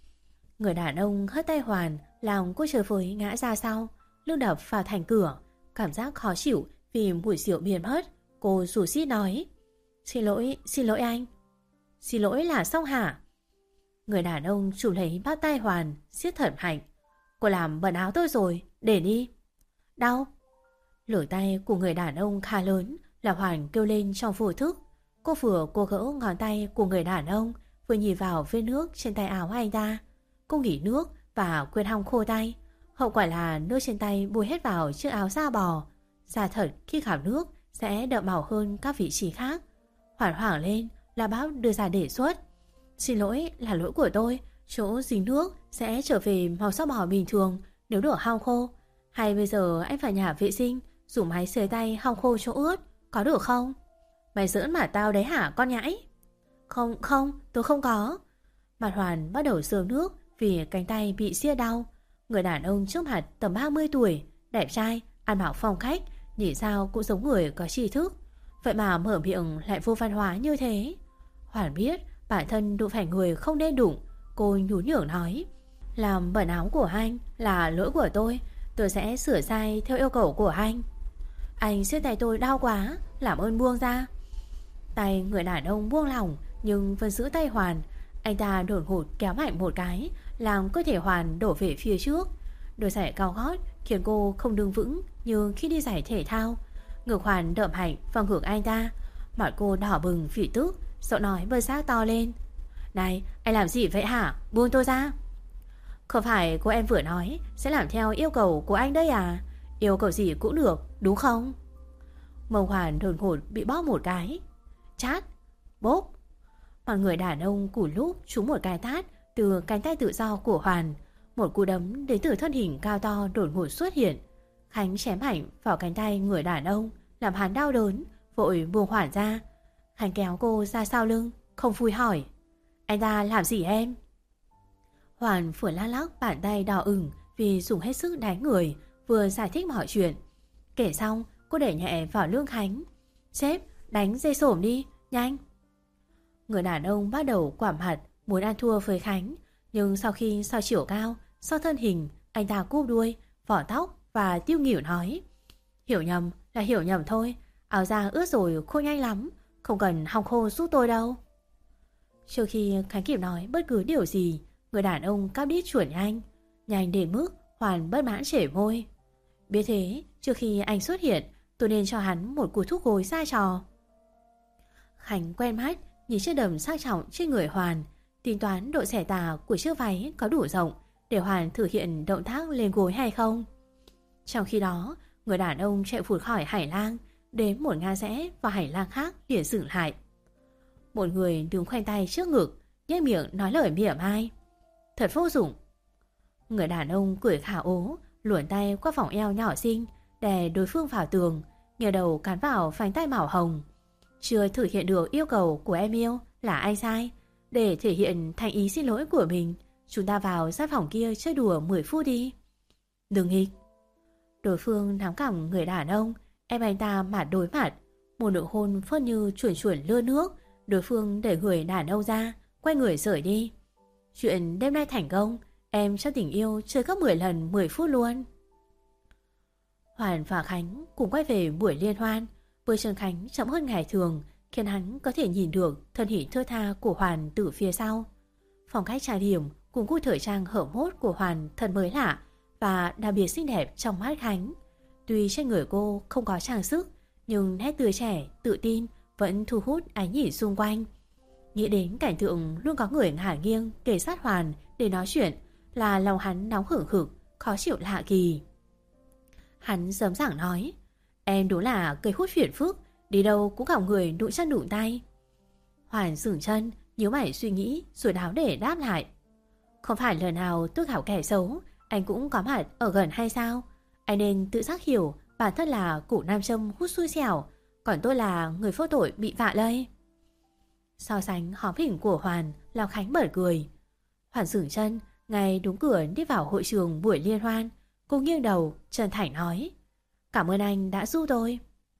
Người đàn ông hất tay Hoàn, lòng cô chờ với ngã ra sau, lưng đập vào thành cửa. Cảm giác khó chịu vì mùi rượu biến mất. Cô rủ xít nói, Xin lỗi, xin lỗi anh. Xin lỗi là xong hả? Người đàn ông chụp lấy bắp tay Hoàn, siết thật mạnh. Cô làm bẩn áo tôi rồi, để đi. Đau. Lưỡi tay của người đàn ông khá lớn, là Hoàn kêu lên trong vô thức. Cô vừa cô gỡ ngón tay của người đàn ông, vừa nhìn vào vết nước trên tay áo anh ta. Cô nghỉ nước và quên hong khô tay. Hậu quả là nước trên tay bôi hết vào chiếc áo da bò. Da thật khi khảo nước sẽ đậm màu hơn các vị trí khác. Hoàn hoảng lên, La Bác đưa ra đề xuất. Xin lỗi, là lỗi của tôi. Chỗ dính nước sẽ trở về màu sắc bò bình thường nếu được hong khô. Hay bây giờ anh phải nhà vệ sinh dùng máy sưởi tay hong khô chỗ ướt, có được không? Mày giỡn mà tao đấy hả con nhãi? Không, không, tôi không có. Mặt Hoàn bắt đầu rơm nước vì cánh tay bị ria đau. Người đàn ông trước mặt tầm ba mươi tuổi, đẹp trai, ăn mặc phong cách, nhìn sao cũng giống người có tri thức. Vậy mà mở miệng lại vô văn hóa như thế. Hoàn biết bản thân đụng phải người không nên đụng. Cô nhún nhường nói, làm bẩn áo của anh là lỗi của tôi, tôi sẽ sửa sai theo yêu cầu của anh. Anh siết tay tôi đau quá, làm ơn buông ra. Tay người đàn ông buông lỏng nhưng vẫn giữ tay Hoàn. Anh ta đột ngột kéo mạnh một cái, làm cơ thể Hoàn đổ về phía trước. Đôi giày cao gót khiến cô không đứng vững như khi đi giày thể thao. Ngực Hoàn đậm hạnh vào ngực anh ta. Mặt cô đỏ bừng vì tức, giọng nói bơ xác to lên. Này, anh làm gì vậy hả? Buông tôi ra. Không phải cô em vừa nói sẽ làm theo yêu cầu của anh đây à? Yêu cầu gì cũng được, đúng không? Mông Hoàn đột ngột bị bóp một cái. Chát, bốp. Mọi người đàn ông củ lúc trúng một cái tát từ cánh tay tự do của Hoàn. Một cú đấm đến từ thân hình cao to đột ngột xuất hiện. Khánh chém mạnh vào cánh tay người đàn ông, làm hắn đau đớn, vội buông Hoàn ra. Khánh kéo cô ra sau lưng, không vui hỏi: Anh ta làm gì em? Hoàn vừa lắc lắc bàn tay đỏ ửng vì dùng hết sức đánh người, vừa giải thích mọi chuyện. Kể xong, cô đẩy nhẹ vào lưng Khánh: Sếp, đánh dây xổm đi, nhanh. Người đàn ông bắt đầu quảm mặt muốn ăn thua với Khánh, nhưng sau khi so chiều cao, so thân hình, anh ta cúp đuôi, vỏ tóc và tiêu nghỉu nói: Hiểu nhầm là hiểu nhầm thôi, áo da ướt rồi khô nhanh lắm, không cần hong khô giúp tôi đâu. Trước khi Khánh kịp nói bất cứ điều gì, người đàn ông cắp đít chuẩn nhanh, nhanh đến mức Hoàn bất mãn chể môi. Biết thế, trước khi anh xuất hiện, tôi nên cho hắn một cú thúc gối sai trò. Khánh quen mắt nhìn chiếc đầm sang trọng trên người Hoàn, tính toán độ xẻ tà của chiếc váy có đủ rộng để Hoàn thử hiện động tác lên gối hay không. Trong khi đó, người đàn ông chạy vụt khỏi hải lang, đến một ngã rẽ và hải lang khác liền dừng lại. Một người đứng khoanh tay trước ngực, nhếch miệng nói lời mỉa mai: Thật vô dụng. Người đàn ông cười khả ố, luồn tay qua vòng eo nhỏ xinh, đè đối phương vào tường, nghề đầu cắn vào phanh tay màu hồng. Chưa thực hiện được yêu cầu của em yêu là anh sai. Để thể hiện thành ý xin lỗi của mình, chúng ta vào gian phòng kia chơi đùa mười phút đi. Đừng nghịch. Đối phương nắm cằm người đàn ông, em anh ta mặt đối mặt, một nụ hôn phớt như chuồn chuồn lưa nước. Đối phương đẩy người đàn ông ra, quay người rời đi. Chuyện đêm nay thành công, em cho tình yêu chơi gấp mười lần mười phút luôn. Hoàn và Khánh cùng quay về buổi liên hoan. Bước chân Khánh chậm hơn ngày thường, khiến hắn có thể nhìn được thân hình thưa tha của Hoàn từ phía sau. Phong cách trang điểm cùng gu thời trang hở mốt của Hoàn thật mới lạ và đặc biệt xinh đẹp trong mắt Khánh. Tuy trên người cô không có trang sức, nhưng nét tươi trẻ, tự tin vẫn thu hút ánh nhìn xung quanh. Nghĩ đến cảnh tượng luôn có người ngả nghiêng kề sát Hoàn để nói chuyện là lòng hắn nóng hửng hực, khó chịu lạ kỳ. Hắn dấm dẳng nói: Em đúng là cây hút phiền phức, đi đâu cũng gặp người đụng chân đụng tay. Hoàn dừng chân, nhíu mày suy nghĩ rồi đáo để đáp lại: Không phải lần nào tôi gặp kẻ xấu anh cũng có mặt ở gần hay sao? Anh nên tự giác hiểu bản thân là củ nam châm hút xui xẻo, còn tôi là người vô tội bị vạ lây. So sánh hóm hình của Hoàn, Lão Khánh bật cười. Hoàn dừng chân, ngay đúng cửa đi vào hội trường buổi liên hoan. Cô nghiêng đầu, chân thành nói: Cảm ơn anh đã giúp tôi.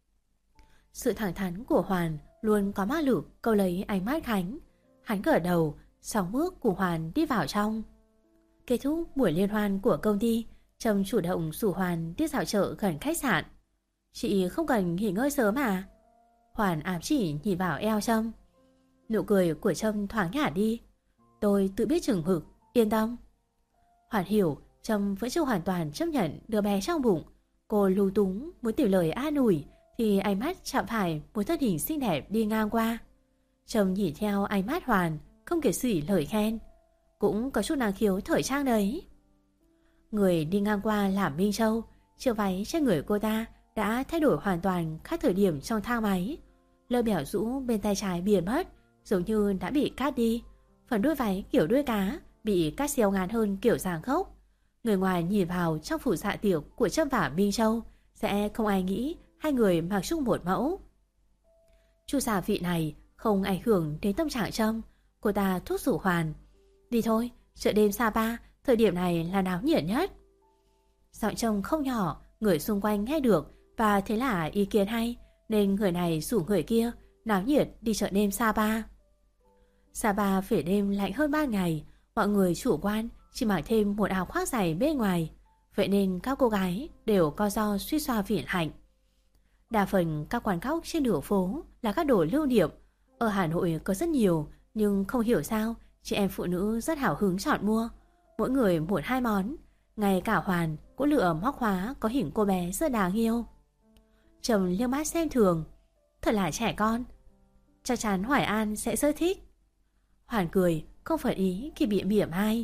Sự thẳng thắn của Hoàn luôn có ma lực câu lấy ánh mắt Khánh. Hắn gật đầu, sóng bước cùng Hoàn đi vào trong. Kết thúc buổi liên hoan của công ty, Trâm chủ động rủ Hoàn đi dạo chợ gần khách sạn. Chị không cần nghỉ ngơi sớm à? Hoàn ám chỉ nhìn vào eo Trâm. Nụ cười của Trâm thoáng nhả đi. Tôi tự biết chừng mực, yên tâm. Hoàn hiểu Trâm vẫn chưa hoàn toàn chấp nhận đứa bé trong bụng. Cô lù túng muốn tìm lời an ủi thì ánh mắt chạm phải một thân hình xinh đẹp đi ngang qua. Trâm nhìn theo ánh mắt Hoàn, không kể sỉ lời khen. Cũng có chút năng khiếu thời trang đấy. Người đi ngang qua là Minh Châu. Chiếc váy trên người cô ta đã thay đổi hoàn toàn khác thời điểm trong thang máy. Lơ bẻo rũ bên tay trái biến mất, giống như đã bị cắt đi. Phần đuôi váy kiểu đuôi cá bị cắt xéo ngắn hơn kiểu dáng gốc. Người ngoài nhìn vào trong phủ dạ tiệc của Trâm và Minh Châu sẽ không ai nghĩ hai người mặc chung một mẫu. Chu gia vị này không ảnh hưởng đến tâm trạng Trâm. Cô ta thúc giục Hoàn: Đi thôi, chợ đêm Sapa thời điểm này là náo nhiệt nhất. Giọng Trâm không nhỏ, người xung quanh nghe được và thế là ý kiến hay, nên người này rủ người kia náo nhiệt đi chợ đêm Sapa. Sapa về đêm lạnh hơn ban ngày, mọi người chủ quan chỉ mặc thêm một áo khoác dày bên ngoài, vậy nên các cô gái đều co ro suýt xoa viển hạnh. Đa phần các quán cóc trên đường phố là các đồ lưu niệm. Ở Hà Nội có rất nhiều, nhưng không hiểu sao chị em phụ nữ rất hào hứng chọn mua, mỗi người một hai món. Ngay cả Hoàn cũng lựa móc khóa có hình cô bé rất đáng yêu. Trầm liếc mắt xem thường: Thật là trẻ con, chắc chắn Hoài An sẽ rất thích. Hoàn cười, không phật ý khi bị mỉa mai.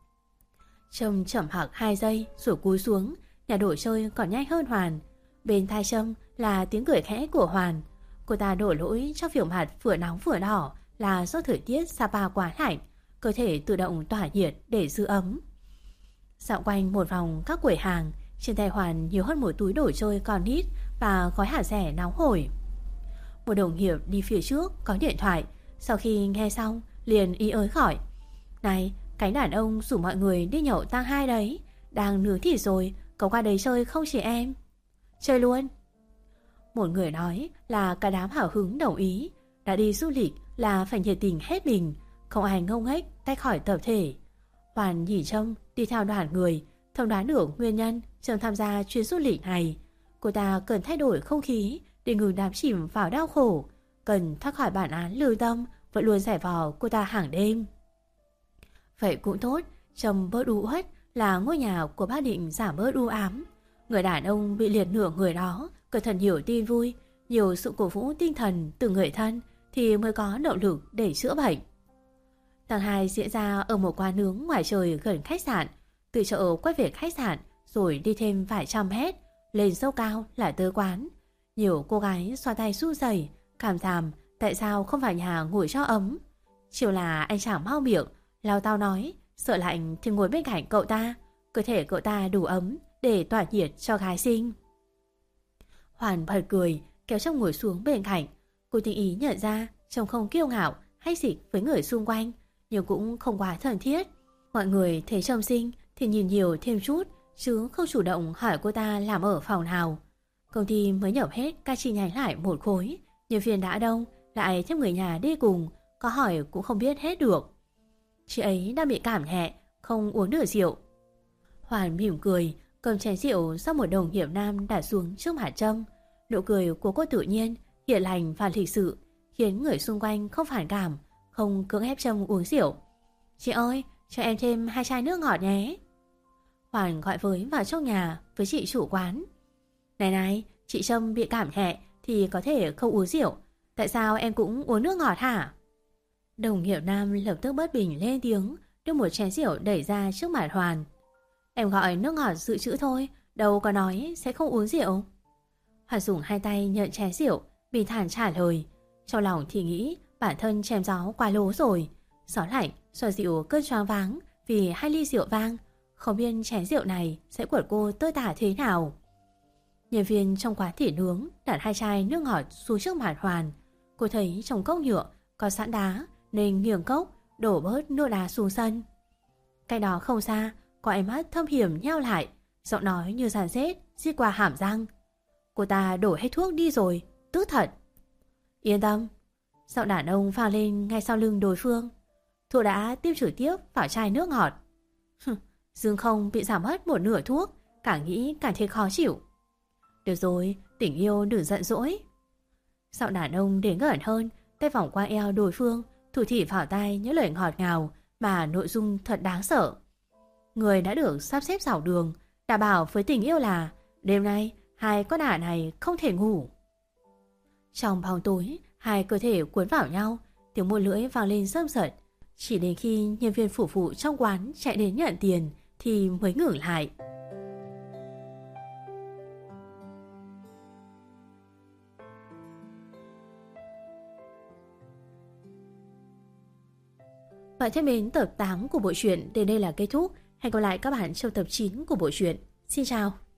Trâm chậm hặc hai giây rồi cúi xuống, nhà đồ chơi còn nhanh hơn Hoàn. Bên tai Trâm là tiếng cười khẽ của Hoàn. Cô ta đổ lỗi cho việc mặt vừa nóng vừa đỏ là do thời tiết Sapa quá lạnh, cơ thể tự động tỏa nhiệt để giữ ấm. Dạo quanh một vòng các quầy hàng, trên tay Hoàn nhiều hơn một túi đồ chơi con nít và gói hạt rẻ nóng hổi. Một đồng nghiệp đi phía trước có điện thoại, sau khi nghe xong liền ý ới hỏi: "Này, cánh đàn ông rủ mọi người đi nhậu tang hai đấy, đang nướng thịt rồi, có qua đấy chơi không chị em?" "Chơi luôn." Một người nói là cả đám hào hứng đồng ý. Đã đi du lịch là phải nhiệt tình hết mình, không ai ngông nghếch tách khỏi tập thể. Hoàn nhìn Trâm đi theo đoàn người, thông đoán được nguyên nhân Trâm tham gia chuyến du lịch này. Cô ta cần thay đổi không khí để ngừng đám chìm vào đau khổ, cần thoát khỏi bản án lưu tâm vẫn luôn giải vò cô ta hàng đêm. Vậy cũng tốt, Trâm bớt u uất là ngôi nhà của bác Định giảm bớt u ám. Người đàn ông bị liệt nửa người đó cần thật nhiều tin vui, nhiều sự cổ vũ tinh thần từ người thân thì mới có động lực để chữa bệnh. Tang hai diễn ra ở một quán nướng ngoài trời gần khách sạn. Từ chợ quay về khách sạn rồi đi thêm vài trăm mét, lên dốc cao là tới quán. Nhiều cô gái xoa tay run rẩy, cảm thầm tại sao không vào nhà ngồi cho ấm. Chiều là anh chàng mau miệng, lao tao nói sợ lạnh thì ngồi bên cạnh cậu ta, cơ thể cậu ta đủ ấm để tỏa nhiệt cho gái xinh. Hoàn bật cười, kéo Trâm ngồi xuống bên cạnh. Cô tình ý nhận ra Trâm không kiêu ngạo hay dịch với người xung quanh, nhưng cũng không quá thân thiết. Mọi người thấy Trâm xinh thì nhìn nhiều thêm chút, chứ không chủ động hỏi cô ta làm ở phòng nào. Công ty mới nhập hết ca chi nhánh lại một khối, nhân viên đã đông, lại thêm người nhà đi cùng, có hỏi cũng không biết hết được. Chị ấy đang bị cảm nhẹ, không uống được rượu. Hoàn mỉm cười, cầm chén rượu do một đồng nghiệp nam đặt xuống trước mặt Trâm. Nụ cười của cô tự nhiên, hiền lành và lịch sự, khiến người xung quanh không phản cảm, không cưỡng ép Trâm uống rượu. "Chị ơi, cho em thêm hai chai nước ngọt nhé." Hoàn gọi với vào trong nhà với chị chủ quán. "Này này, chị Trâm bị cảm nhẹ thì có thể không uống rượu, tại sao em cũng uống nước ngọt hả?" Đồng nghiệp nam lập tức bất bình lên tiếng, đưa một chén rượu đẩy ra trước mặt Hoàn. "Em gọi nước ngọt dự trữ thôi, đâu có nói sẽ không uống rượu." Hoàn dùng hai tay nhận chén rượu, bình thản trả lời. Trong lòng thì nghĩ bản thân chém gió quá lố rồi. Gió lạnh xoa dịu cơn choáng váng vì hai ly rượu vang, không biết chén rượu này sẽ quật cô tơi tả thế nào. Nhân viên trong quán thịt nướng đặt hai chai nước ngọt xuống trước mặt Hoàn. Cô thấy trong cốc nhựa có sẵn đá nên nghiêng cốc đổ bớt nước đá xuống sân. Cái đó không xa, có ánh mắt thâm hiểm nheo lại, giọng nói như giàn rết xiết qua hàm răng. "Cô ta đổ hết thuốc đi rồi, tức thật." "Yên tâm." Giọng đàn ông vang lên ngay sau lưng đối phương. "Thuốc đã tiêm trực tiếp vào chai nước ngọt." Dương không bị giảm mất một nửa thuốc, càng nghĩ càng thấy khó chịu. "Được rồi, tình yêu đừng giận dỗi." Giọng đàn ông đến gần hơn, tay vòng qua eo đối phương, thủ thỉ vào tai những lời ngọt ngào mà nội dung thật đáng sợ. Người đã được sắp xếp dọc đường, đảm bảo với tình yêu là đêm nay hai con ả này không thể ngủ. Trong bóng tối, hai cơ thể cuốn vào nhau, tiếng môi lưỡi vang lên râm rật. Chỉ đến khi nhân viên phục vụ trong quán chạy đến nhận tiền thì mới ngừng lại. Bạn thân mến, tập tám của bộ truyện đến đây là kết thúc. Hẹn gặp lại các bạn trong tập chín của bộ truyện. Xin chào!